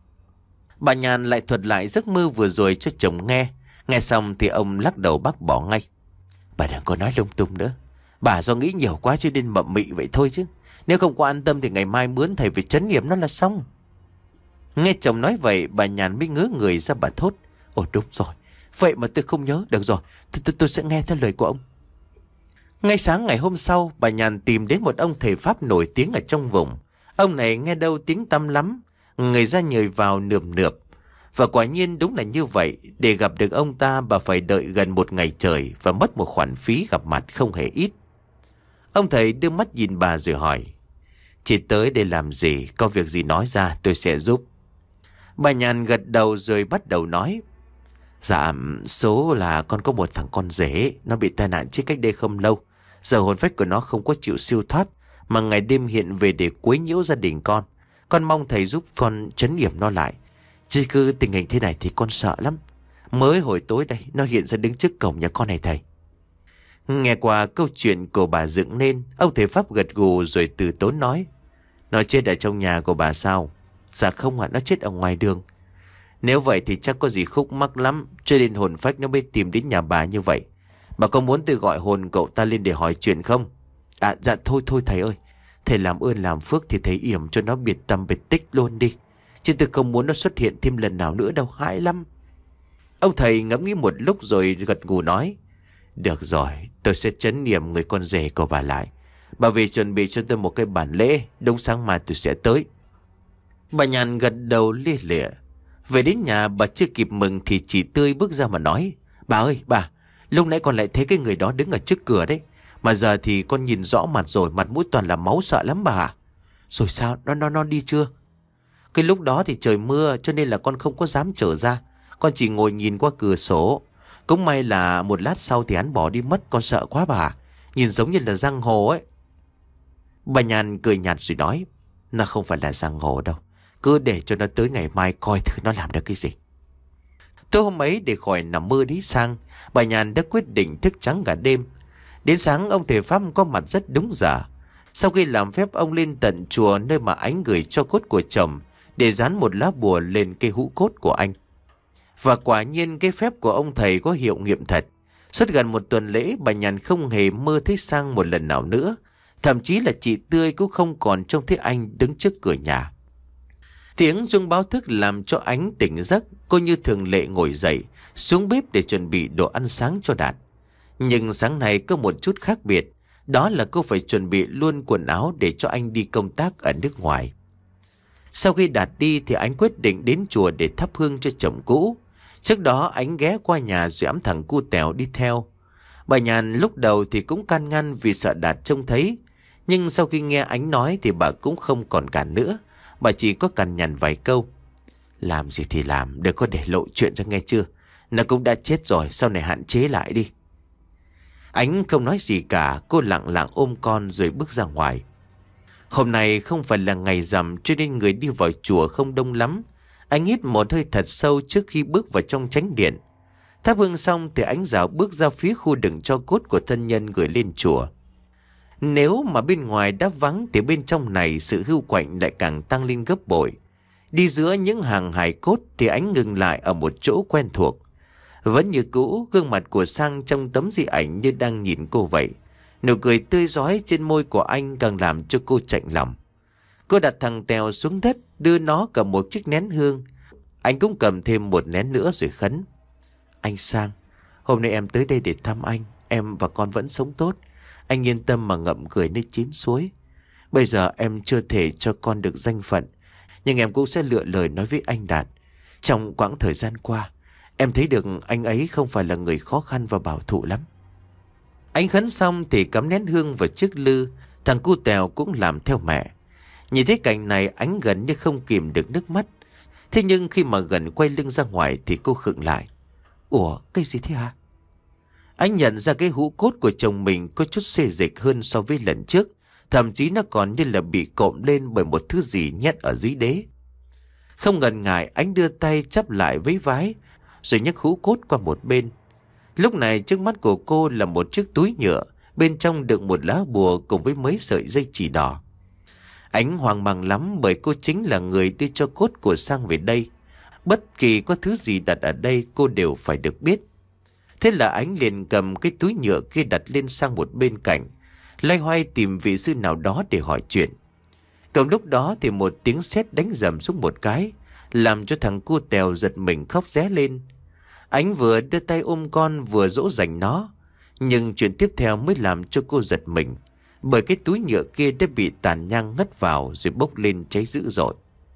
Bà Nhàn lại thuật lại giấc mơ vừa rồi cho chồng nghe. Nghe xong thì ông lắc đầu bác bỏ ngay: Bà đừng có nói lung tung nữa. Bà do nghĩ nhiều quá cho nên mậm mị vậy thôi chứ. Nếu không có an tâm thì ngày mai mướn thầy về trấn nghiệm nó là xong. Nghe chồng nói vậy, bà Nhàn mới ngớ người ra, bà thốt: Ồ đúng rồi, vậy mà tôi không nhớ. Được rồi, tôi, tôi, tôi sẽ nghe theo lời của ông. Ngay sáng ngày hôm sau, bà Nhàn tìm đến một ông thầy Pháp nổi tiếng ở trong vùng. Ông này nghe đâu tiếng tăm lắm, người ra nhời vào nườm nượp. Và quả nhiên đúng là như vậy. Để gặp được ông ta, bà phải đợi gần một ngày trời và mất một khoản phí gặp mặt không hề ít. Ông thầy đưa mắt nhìn bà rồi hỏi: Chị tới đây làm gì? Có việc gì nói ra tôi sẽ giúp. Bà Nhàn gật đầu rồi bắt đầu nói: Dạ, số là con có một thằng con rể, nó bị tai nạn chết cách đây không lâu. Giờ hồn phách của nó không có chịu siêu thoát, mà ngày đêm hiện về để quấy nhiễu gia đình con. Con mong thầy giúp con trấn yểm nó lại. Chứ cứ tình hình thế này thì con sợ lắm. Mới hồi tối đây, nó hiện ra đứng trước cổng nhà con này thầy. Nghe qua câu chuyện của bà dựng nên, ông thầy Pháp gật gù rồi từ tốn nói: Nó chết ở trong nhà của bà sao? Dạ không ạ, nó chết ở ngoài đường. Nếu vậy thì chắc có gì khúc mắc lắm, cho nên hồn phách nó mới tìm đến nhà bà như vậy. Bà có muốn tôi gọi hồn cậu ta lên để hỏi chuyện không? À dạ thôi thôi thầy ơi, thầy làm ơn làm phước thì thầy yểm cho nó biệt tâm biệt tích luôn đi. Chứ tôi không muốn nó xuất hiện thêm lần nào nữa đâu, hãi lắm. Ông thầy ngẫm nghĩ một lúc rồi gật gù nói: Được rồi, tôi sẽ trấn niệm người con rể của bà lại. Bà về chuẩn bị cho tôi một cái bản lễ, đúng sáng mai tôi sẽ tới. Bà Nhàn gật đầu lia lịa. Về đến nhà bà chưa kịp mừng thì chị Tươi bước ra mà nói: Bà ơi bà, lúc nãy con lại thấy cái người đó đứng ở trước cửa đấy. Mà giờ thì con nhìn rõ mặt rồi, mặt mũi toàn là máu, sợ lắm bà. Rồi sao, nó nó nó đi chưa? Cái lúc đó thì trời mưa cho nên là con không có dám trở ra. Con chỉ ngồi nhìn qua cửa sổ. Cũng may là một lát sau thì hắn bỏ đi mất, con sợ quá bà. Nhìn giống như là giang hồ ấy. Bà Nhàn cười nhạt rồi nói: Nó không phải là giang hồ đâu. Cứ để cho nó tới ngày mai coi thử nó làm được cái gì. Tối hôm ấy để khỏi nằm mơ đi sang, bà Nhàn đã quyết định thức trắng cả đêm. Đến sáng ông thầy Pháp có mặt rất đúng giờ. Sau khi làm phép, ông lên tận chùa nơi mà Ánh gửi cho cốt của chồng để dán một lá bùa lên cây hũ cốt của anh. Và quả nhiên cái phép của ông thầy có hiệu nghiệm thật. Suốt gần một tuần lễ, bà Nhàn không hề mơ thấy Sang một lần nào nữa. Thậm chí là chị Tươi cũng không còn trông thấy anh đứng trước cửa nhà. Tiếng chuông báo thức làm cho Ánh tỉnh giấc. Cô như thường lệ ngồi dậy, xuống bếp để chuẩn bị đồ ăn sáng cho Đạt. Nhưng sáng nay có một chút khác biệt. Đó là cô phải chuẩn bị luôn quần áo để cho anh đi công tác ở nước ngoài. Sau khi Đạt đi thì Ánh quyết định đến chùa để thắp hương cho chồng cũ. Trước đó Ánh ghé qua nhà rồi ẵm thằng cu Tèo đi theo. Bà Nhàn lúc đầu thì cũng can ngăn vì sợ Đạt trông thấy. Nhưng sau khi nghe Ánh nói thì bà cũng không còn cản nữa. Bà chỉ có cằn nhằn vài câu. Làm gì thì làm, đừng có để lộ chuyện ra nghe chưa. Nó cũng đã chết rồi, sau này hạn chế lại đi. Ánh không nói gì cả, cô lặng lặng ôm con rồi bước ra ngoài. Hôm nay không phải là ngày rằm cho nên người đi vào chùa không đông lắm. Anh hít một hơi thật sâu trước khi bước vào trong chánh điện. Thắp hương xong thì Ánh dạo bước ra phía khu đựng tro cốt của thân nhân gửi lên chùa. Nếu mà bên ngoài đã vắng thì bên trong này sự hưu quạnh lại càng tăng lên gấp bội. Đi giữa những hàng hài cốt thì Ánh ngừng lại ở một chỗ quen thuộc. Vẫn như cũ, gương mặt của Sang trong tấm di ảnh như đang nhìn cô vậy. Nụ cười tươi rói trên môi của anh càng làm cho cô chạnh lòng. Cô đặt thằng Tèo xuống đất, đưa nó cầm một chiếc nén hương. Anh cũng cầm thêm một nén nữa rồi khấn. Anh Sang, hôm nay em tới đây để thăm anh. Em và con vẫn sống tốt. Anh yên tâm mà ngậm cười nơi chín suối. Bây giờ em chưa thể cho con được danh phận, nhưng em cũng sẽ lựa lời nói với anh Đạt. Trong quãng thời gian qua, em thấy được anh ấy không phải là người khó khăn và bảo thủ lắm. Anh khấn xong thì cắm nén hương vào chiếc lư. Thằng cu Tèo cũng làm theo mẹ. Nhìn thấy cảnh này Ánh gần như không kìm được nước mắt. Thế nhưng khi mà gần quay lưng ra ngoài thì cô khựng lại. Ủa, cái gì thế hả? Anh nhận ra cái hũ cốt của chồng mình có chút xê dịch hơn so với lần trước. Thậm chí nó còn như là bị cộm lên bởi một thứ gì nhét ở dưới đế. Không ngần ngại anh đưa tay chắp lại với vái, rồi nhấc hũ cốt qua một bên. Lúc này trước mắt của cô là một chiếc túi nhựa, bên trong đựng một lá bùa cùng với mấy sợi dây chỉ đỏ. Ánh hoang mang lắm bởi cô chính là người đưa cho cốt của Sang về đây. Bất kỳ có thứ gì đặt ở đây cô đều phải được biết. Thế là Ánh liền cầm cái túi nhựa kia đặt lên sang một bên cạnh, loay hoay tìm vị sư nào đó để hỏi chuyện. Cùng lúc đó thì một tiếng sét đánh rầm xuống một cái, làm cho thằng cu Tèo giật mình khóc ré lên. Ánh vừa đưa tay ôm con vừa dỗ dành nó. Nhưng chuyện tiếp theo mới làm cho cô giật mình, bởi cái túi nhựa kia đã bị tàn nhang ngất vào rồi bốc lên cháy dữ dội.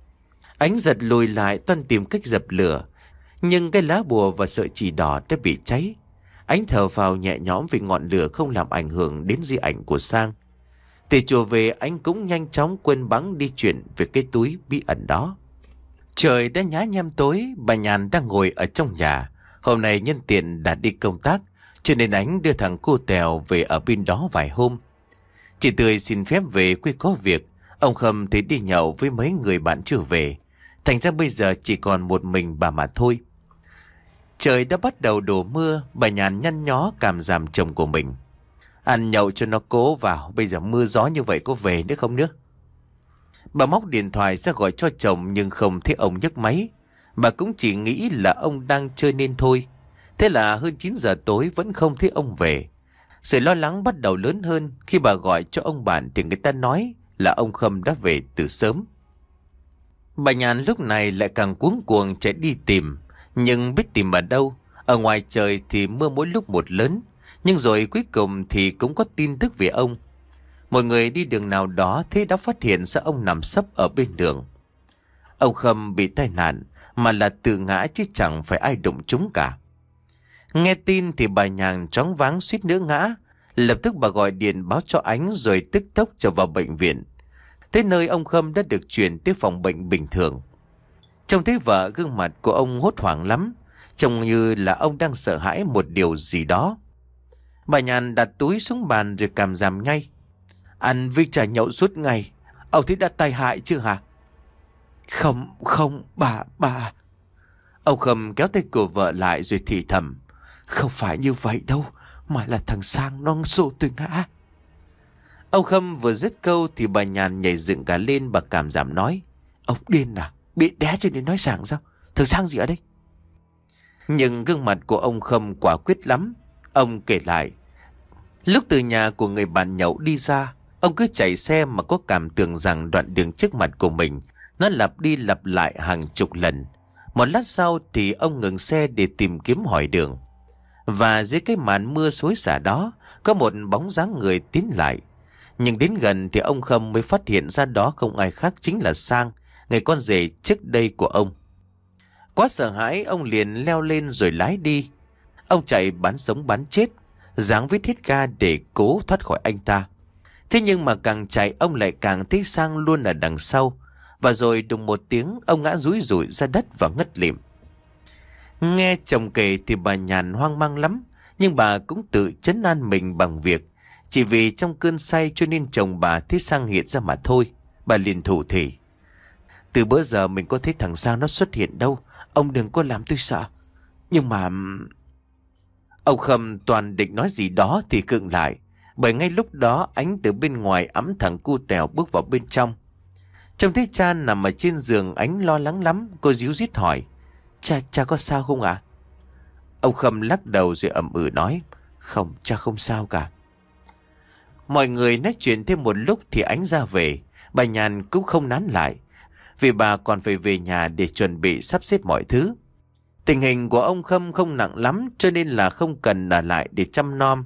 Ánh giật lùi lại toan tìm cách dập lửa, nhưng cái lá bùa và sợi chỉ đỏ đã bị cháy. Ánh thở phào nhẹ nhõm vì ngọn lửa không làm ảnh hưởng đến di ảnh của Sang. Từ chùa về anh cũng nhanh chóng quên bẵng đi chuyện về cái túi bí ẩn đó. Trời đã nhá nhem tối, bà Nhàn đang ngồi ở trong nhà. Hôm nay nhân tiện đã đi công tác, cho nên Ánh đưa thằng cu Tèo về ở bên đó vài hôm. Chị Tươi xin phép về quê có việc. Ông Khâm thì đi nhậu với mấy người bạn chưa về. Thành ra bây giờ chỉ còn một mình bà mà thôi. Trời đã bắt đầu đổ mưa, bà Nhàn nhăn nhó cảm giảm chồng của mình. Ăn nhậu cho nó cố vào, bây giờ mưa gió như vậy có về nữa không nữa? Bà móc điện thoại ra gọi cho chồng nhưng không thấy ông nhấc máy. Bà cũng chỉ nghĩ là ông đang chơi nên thôi. Thế là hơn chín giờ tối vẫn không thấy ông về. Sự lo lắng bắt đầu lớn hơn khi bà gọi cho ông bạn thì người ta nói là ông Khâm đã về từ sớm. Bà Nhàn lúc này lại càng cuống cuồng chạy đi tìm. Nhưng biết tìm ở đâu? Ở ngoài trời thì mưa mỗi lúc một lớn. Nhưng rồi cuối cùng thì cũng có tin tức về ông. Một người đi đường nào đó thế đã phát hiện ra ông nằm sấp ở bên đường. Ông Khâm bị tai nạn mà là tự ngã chứ chẳng phải ai đụng trúng cả. Nghe tin thì bà Nhàn choáng váng suýt nữa ngã. Lập tức bà gọi điện báo cho Ánh rồi tức tốc trở vào bệnh viện. Tới nơi ông Khâm đã được chuyển tới phòng bệnh bình thường. Trông thấy vợ, gương mặt của ông hốt hoảng lắm, trông như là ông đang sợ hãi một điều gì đó. Bà Nhàn đặt túi xuống bàn rồi cảm giảm ngay. Ăn với trà nhậu suốt ngày, ông thấy đã tai hại chưa hả? Không, không, bà, bà. Ông Khâm kéo tay của vợ lại rồi thì thầm. Không phải như vậy đâu, mà là thằng Sang nó xô tôi ngã. Ông Khâm vừa dứt câu thì bà Nhàn nhảy dựng cả lên, bà cảm giảm nói. Ông điên à? Bị đé cho nên nói sảng sao? Thằng Sang gì ở đây? Nhưng gương mặt của ông Khâm quả quyết lắm. Ông kể lại, lúc từ nhà của người bạn nhậu đi ra, ông cứ chạy xe mà có cảm tưởng rằng đoạn đường trước mặt của mình nó lặp đi lặp lại hàng chục lần. Một lát sau thì ông ngừng xe để tìm kiếm hỏi đường. Và dưới cái màn mưa xối xả đó có một bóng dáng người tiến lại. Nhưng đến gần thì ông Khâm mới phát hiện ra đó không ai khác chính là Sang, người con rể trước đây của ông. Quá sợ hãi, ông liền leo lên rồi lái đi. Ông chạy bán sống bán chết, ráng vít hết ga để cố thoát khỏi anh ta. Thế nhưng mà càng chạy ông lại càng thấy Sang luôn ở đằng sau. Và rồi đùng một tiếng ông ngã rúi rủi ra đất và ngất lịm. Nghe chồng kể thì bà Nhàn hoang mang lắm. Nhưng bà cũng tự trấn an mình bằng việc chỉ vì trong cơn say cho nên chồng bà thấy Sang hiện ra mà thôi. Bà liền thủ thỉ, từ bữa giờ mình có thấy thằng Sang nó xuất hiện đâu, ông đừng có làm tôi sợ. Nhưng mà... Ông Khâm toàn định nói gì đó thì khựng lại. Bởi ngay lúc đó ánh từ bên ngoài ẵm thằng cu Tèo bước vào bên trong. Trông thấy cha nằm ở trên giường, ánh lo lắng lắm. Cô díu dít hỏi, Cha, cha có sao không ạ? À? Ông Khâm lắc đầu rồi ậm ừ nói, không, cha không sao cả. Mọi người nói chuyện thêm một lúc thì ánh ra về. Bà Nhàn cũng không nán lại, vì bà còn phải về nhà để chuẩn bị sắp xếp mọi thứ. Tình hình của ông Khâm không nặng lắm cho nên là không cần ở lại để chăm nom.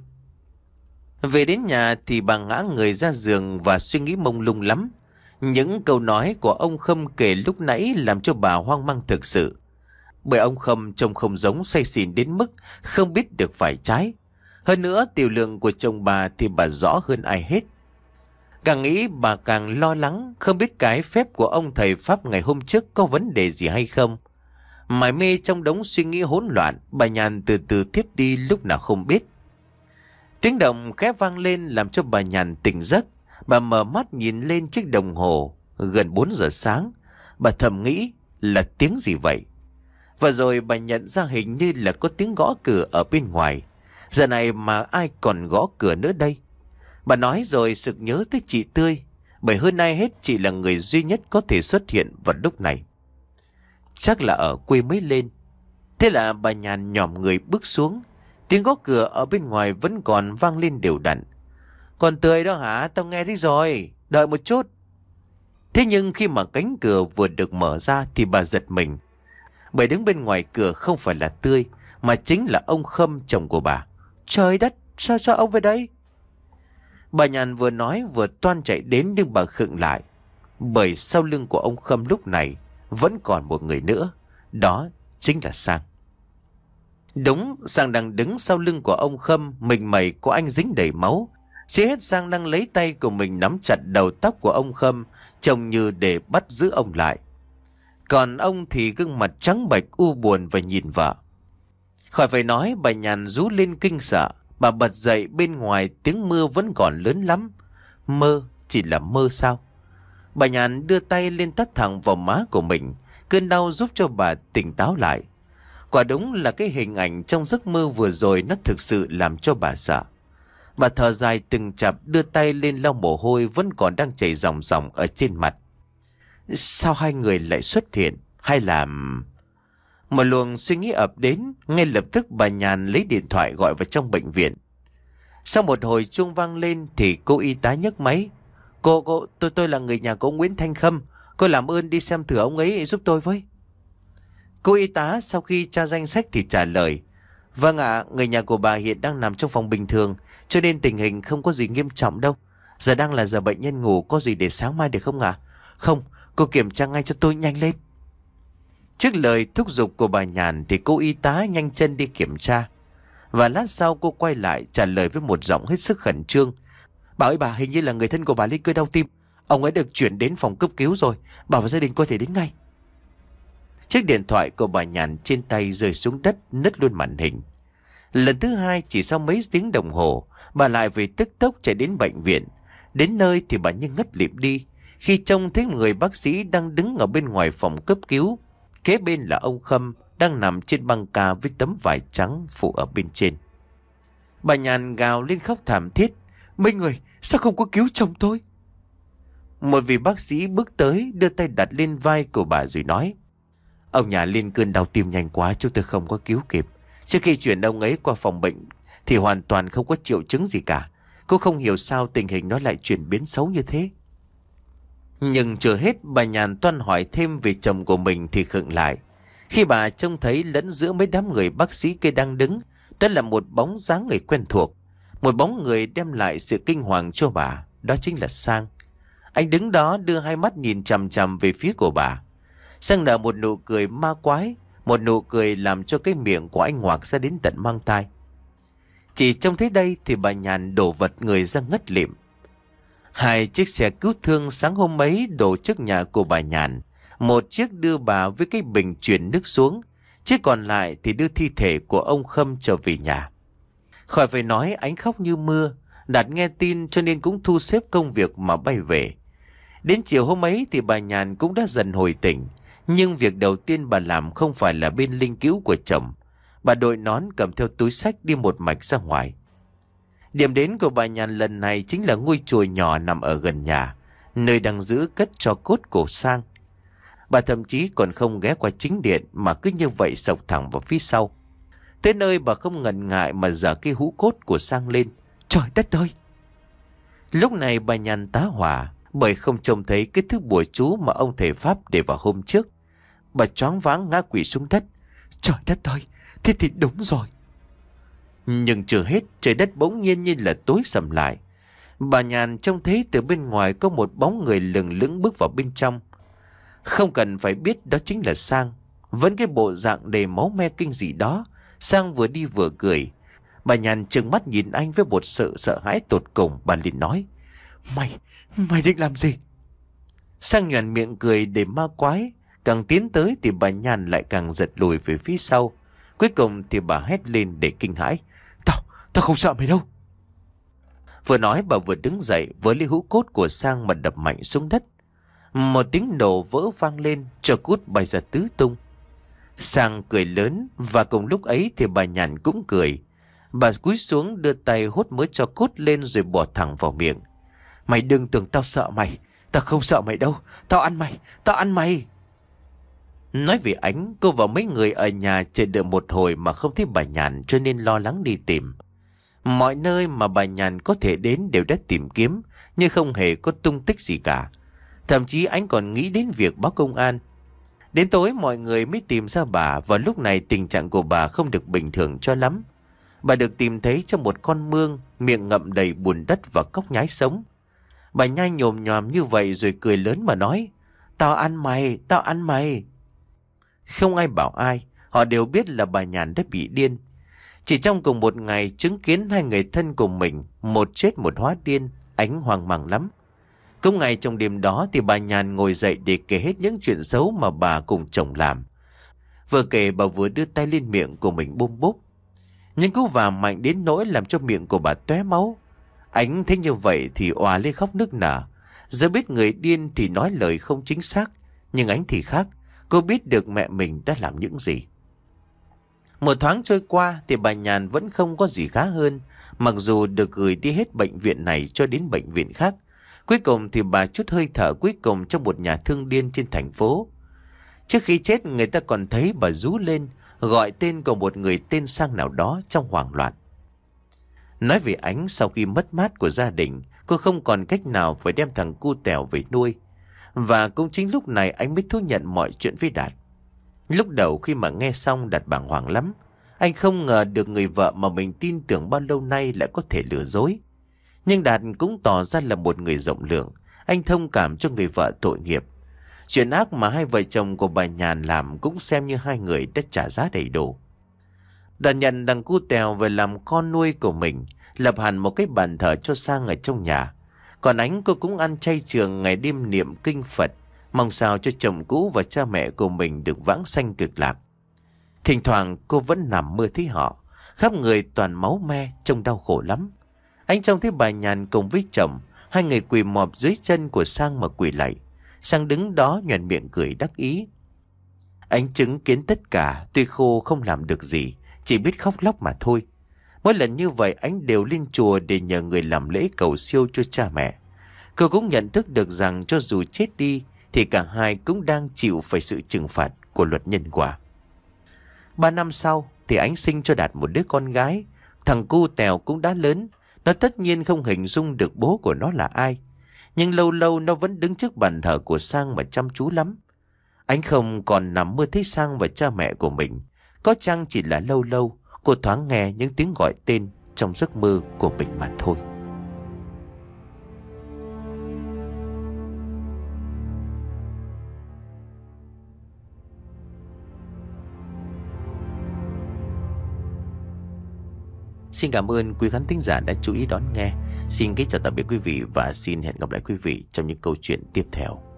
Về đến nhà thì bà ngã người ra giường và suy nghĩ mông lung lắm. Những câu nói của ông Khâm kể lúc nãy làm cho bà hoang mang thực sự. Bởi ông Khâm trông không giống say xỉn đến mức không biết được phải trái. Hơn nữa tiểu lượng của chồng bà thì bà rõ hơn ai hết. Càng nghĩ bà càng lo lắng, không biết cái phép của ông thầy Pháp ngày hôm trước có vấn đề gì hay không. Mải mê trong đống suy nghĩ hỗn loạn, bà Nhàn từ từ thiếp đi lúc nào không biết. Tiếng động khẽ vang lên làm cho bà Nhàn tỉnh giấc. Bà mở mắt nhìn lên chiếc đồng hồ, gần bốn giờ sáng. Bà thầm nghĩ là tiếng gì vậy? Và rồi bà nhận ra hình như là có tiếng gõ cửa ở bên ngoài. Giờ này mà ai còn gõ cửa nữa đây? Bà nói rồi sực nhớ tới chị Tươi, bởi hơn ai hết chị là người duy nhất có thể xuất hiện vào lúc này. Chắc là ở quê mới lên. Thế là bà Nhàn nhòm người bước xuống. Tiếng gõ cửa ở bên ngoài vẫn còn vang lên đều đặn. Còn Tươi đó hả? Tao nghe thấy rồi, đợi một chút. Thế nhưng khi mà cánh cửa vừa được mở ra thì bà giật mình. Bởi đứng bên ngoài cửa không phải là Tươi, mà chính là ông Khâm, chồng của bà. Trời đất, sao sao ông về đây? Bà Nhàn vừa nói vừa toan chạy đến nhưng bà khựng lại. Bởi sau lưng của ông Khâm lúc này vẫn còn một người nữa. Đó chính là Sang. Đúng, Sang đang đứng sau lưng của ông Khâm, mình mẩy của anh dính đầy máu. Chỉ hết Sang đang lấy tay của mình nắm chặt đầu tóc của ông Khâm, trông như để bắt giữ ông lại. Còn ông thì gương mặt trắng bệch u buồn và nhìn vợ. Khỏi phải nói, bà Nhàn rú lên kinh sợ. Bà bật dậy, bên ngoài tiếng mưa vẫn còn lớn lắm. Mơ, chỉ là mơ sao? Bà Nhàn đưa tay lên tát thẳng vào má của mình. Cơn đau giúp cho bà tỉnh táo lại. Quả đúng là cái hình ảnh trong giấc mơ vừa rồi nó thực sự làm cho bà sợ. Bà thở dài từng chập, đưa tay lên lau mồ hôi vẫn còn đang chảy ròng ròng ở trên mặt. Sao hai người lại xuất hiện? Hay là... Một luồng suy nghĩ ập đến. Ngay lập tức bà Nhàn lấy điện thoại gọi vào trong bệnh viện. Sau một hồi chuông vang lên thì cô y tá nhấc máy. Cô, cô, tôi tôi là người nhà của ông Nguyễn Thanh Khâm. Cô làm ơn đi xem thử ông ấy giúp tôi với. Cô y tá sau khi tra danh sách thì trả lời. Vâng ạ, người nhà của bà hiện đang nằm trong phòng bình thường, cho nên tình hình không có gì nghiêm trọng đâu. Giờ đang là giờ bệnh nhân ngủ, có gì để sáng mai được không ạ? Không, cô kiểm tra ngay cho tôi nhanh lên. Trước lời thúc giục của bà Nhàn thì cô y tá nhanh chân đi kiểm tra. Và lát sau cô quay lại trả lời với một giọng hết sức khẩn trương. Bà ơi bà, hình như là người thân của bà lên cơn đau tim. Ông ấy được chuyển đến phòng cấp cứu rồi. Bà và gia đình có thể đến ngay. Chiếc điện thoại của bà Nhàn trên tay rơi xuống đất, nứt luôn màn hình. Lần thứ hai chỉ sau mấy tiếng đồng hồ, bà lại về tức tốc chạy đến bệnh viện. Đến nơi thì bà như ngất lịm đi khi trông thấy người bác sĩ đang đứng ở bên ngoài phòng cấp cứu. Kế bên là ông Khâm đang nằm trên băng ca với tấm vải trắng phủ ở bên trên. Bà Nhàn gào lên khóc thảm thiết. Mấy người, sao không có cứu chồng tôi? Một vị bác sĩ bước tới đưa tay đặt lên vai của bà rồi nói. Ông nhà lên cơn đau tim nhanh quá, chúng tôi không có cứu kịp. Trước khi chuyển ông ấy qua phòng bệnh thì hoàn toàn không có triệu chứng gì cả. Cô không hiểu sao tình hình nó lại chuyển biến xấu như thế. Nhưng chưa hết, bà Nhàn toan hỏi thêm về chồng của mình thì khựng lại. Khi bà trông thấy lẫn giữa mấy đám người bác sĩ kia đang đứng, đó là một bóng dáng người quen thuộc. Một bóng người đem lại sự kinh hoàng cho bà. Đó chính là Sang. Anh đứng đó đưa hai mắt nhìn chằm chằm về phía của bà. Sang nở một nụ cười ma quái, một nụ cười làm cho cái miệng của anh ngoạc ra đến tận mang tai. Chỉ trông thấy đây thì bà Nhàn đổ vật người ra ngất lịm. Hai chiếc xe cứu thương sáng hôm ấy đổ trước nhà của bà Nhàn. Một chiếc đưa bà với cái bình chuyển nước xuống, chiếc còn lại thì đưa thi thể của ông Khâm trở về nhà. Khỏi phải nói, ánh khóc như mưa. Đạt nghe tin cho nên cũng thu xếp công việc mà bay về. Đến chiều hôm ấy thì bà Nhàn cũng đã dần hồi tỉnh. Nhưng việc đầu tiên bà làm không phải là bên linh cữu của chồng. Bà đội nón cầm theo túi xách đi một mạch ra ngoài. Điểm đến của bà Nhàn lần này chính là ngôi chùa nhỏ nằm ở gần nhà, nơi đang giữ cất tro cốt của Sang. Bà thậm chí còn không ghé qua chính điện mà cứ như vậy sộc thẳng vào phía sau. Tới nơi bà không ngần ngại mà giở cái hũ cốt của Sang lên. Trời đất ơi! Lúc này bà Nhàn tá hỏa bởi không trông thấy cái thứ bùa chú mà ông thầy Pháp để vào hôm trước. Bà choáng váng ngã quỵ xuống đất. Trời đất ơi! Thế thì đúng rồi. Nhưng chưa hết, trời đất bỗng nhiên như là tối sầm lại. Bà Nhàn trông thấy từ bên ngoài có một bóng người lừng lững bước vào bên trong. Không cần phải biết đó chính là Sang. Vẫn cái bộ dạng đầy máu me kinh dị đó. Sang vừa đi vừa cười. Bà Nhàn trừng mắt nhìn anh với một sự sợ hãi tột cùng. Bà liền nói: Mày, mày định làm gì? Sang nhoẻn miệng cười để ma quái. Càng tiến tới thì bà Nhàn lại càng giật lùi về phía sau. Cuối cùng thì bà hét lên để kinh hãi: Tao, tao không sợ mày đâu. Vừa nói bà vừa đứng dậy với lấy hũ cốt của Sang mà đập mạnh xuống đất. Một tiếng nổ vỡ vang lên, tro cốt bay ra tứ tung. Sang cười lớn và cùng lúc ấy thì bà Nhàn cũng cười. Bà cúi xuống đưa tay hốt mớ tro cốt lên rồi bỏ thẳng vào miệng. Mày đừng tưởng tao sợ mày. Tao không sợ mày đâu. Tao ăn mày. Tao ăn mày. Nói về Ánh, cô và mấy người ở nhà chờ đợi một hồi mà không thấy bà Nhàn cho nên lo lắng đi tìm. Mọi nơi mà bà Nhàn có thể đến đều đã tìm kiếm nhưng không hề có tung tích gì cả. Thậm chí Ánh còn nghĩ đến việc báo công an. Đến tối mọi người mới tìm ra bà và lúc này tình trạng của bà không được bình thường cho lắm. Bà được tìm thấy trong một con mương, miệng ngậm đầy bùn đất và cóc nhái sống. Bà nhai nhồm nhòm như vậy rồi cười lớn mà nói: Tao ăn mày, tao ăn mày. Không ai bảo ai, họ đều biết là bà Nhàn đã bị điên. Chỉ trong cùng một ngày chứng kiến hai người thân của mình, một chết một hóa điên, Ánh hoang mang lắm. Cũng ngày trong đêm đó thì bà Nhàn ngồi dậy để kể hết những chuyện xấu mà bà cùng chồng làm. Vừa kể bà vừa đưa tay lên miệng của mình bum búp. Nhưng cú va mạnh đến nỗi làm cho miệng của bà tóe máu. Ánh thấy như vậy thì òa lên khóc nức nở. Giờ biết người điên thì nói lời không chính xác, nhưng Ánh thì khác. Cô biết được mẹ mình đã làm những gì. Một tháng trôi qua thì bà Nhàn vẫn không có gì khá hơn. Mặc dù được gửi đi hết bệnh viện này cho đến bệnh viện khác. Cuối cùng thì bà chút hơi thở cuối cùng trong một nhà thương điên trên thành phố. Trước khi chết người ta còn thấy bà rú lên, gọi tên của một người tên Sang nào đó trong hoảng loạn. Nói về Ánh, sau khi mất mát của gia đình, cô không còn cách nào phải đem thằng cu tèo về nuôi. Và cũng chính lúc này anh mới thú nhận mọi chuyện với Đạt. Lúc đầu khi mà nghe xong Đạt bàng hoàng lắm. Anh không ngờ được người vợ mà mình tin tưởng bao lâu nay lại có thể lừa dối. Nhưng Đạt cũng tỏ ra là một người rộng lượng. Anh thông cảm cho người vợ tội nghiệp. Chuyện ác mà hai vợ chồng của bà Nhàn làm cũng xem như hai người đã trả giá đầy đủ. Đạt nhận thằng cu tèo về làm con nuôi của mình, lập hẳn một cái bàn thờ cho Sang ở trong nhà. Còn Ánh, cô cũng ăn chay trường ngày đêm niệm kinh Phật, mong sao cho chồng cũ và cha mẹ của mình được vãng sanh cực lạc. Thỉnh thoảng cô vẫn nằm mơ thấy họ, khắp người toàn máu me, trông đau khổ lắm. Anh trông thấy bà Nhàn cùng với chồng, hai người quỳ mọp dưới chân của Sang mà quỳ lạy. Sang đứng đó nhoẻn miệng cười đắc ý. Anh chứng kiến tất cả, tuy khô không làm được gì, chỉ biết khóc lóc mà thôi. Mỗi lần như vậy anh đều lên chùa để nhờ người làm lễ cầu siêu cho cha mẹ. Cô cũng nhận thức được rằng cho dù chết đi thì cả hai cũng đang chịu phải sự trừng phạt của luật nhân quả. Ba năm sau thì Ánh sinh cho Đạt một đứa con gái. Thằng cu Tèo cũng đã lớn. Nó tất nhiên không hình dung được bố của nó là ai. Nhưng lâu lâu nó vẫn đứng trước bàn thờ của Sang mà chăm chú lắm. Ánh không còn nằm mơ thấy Sang và cha mẹ của mình. Có chăng chỉ là lâu lâu cô thoáng nghe những tiếng gọi tên trong giấc mơ của mình mà thôi. Xin cảm ơn quý khán thính giả đã chú ý đón nghe. Xin kính chào tạm biệt quý vị và xin hẹn gặp lại quý vị trong những câu chuyện tiếp theo.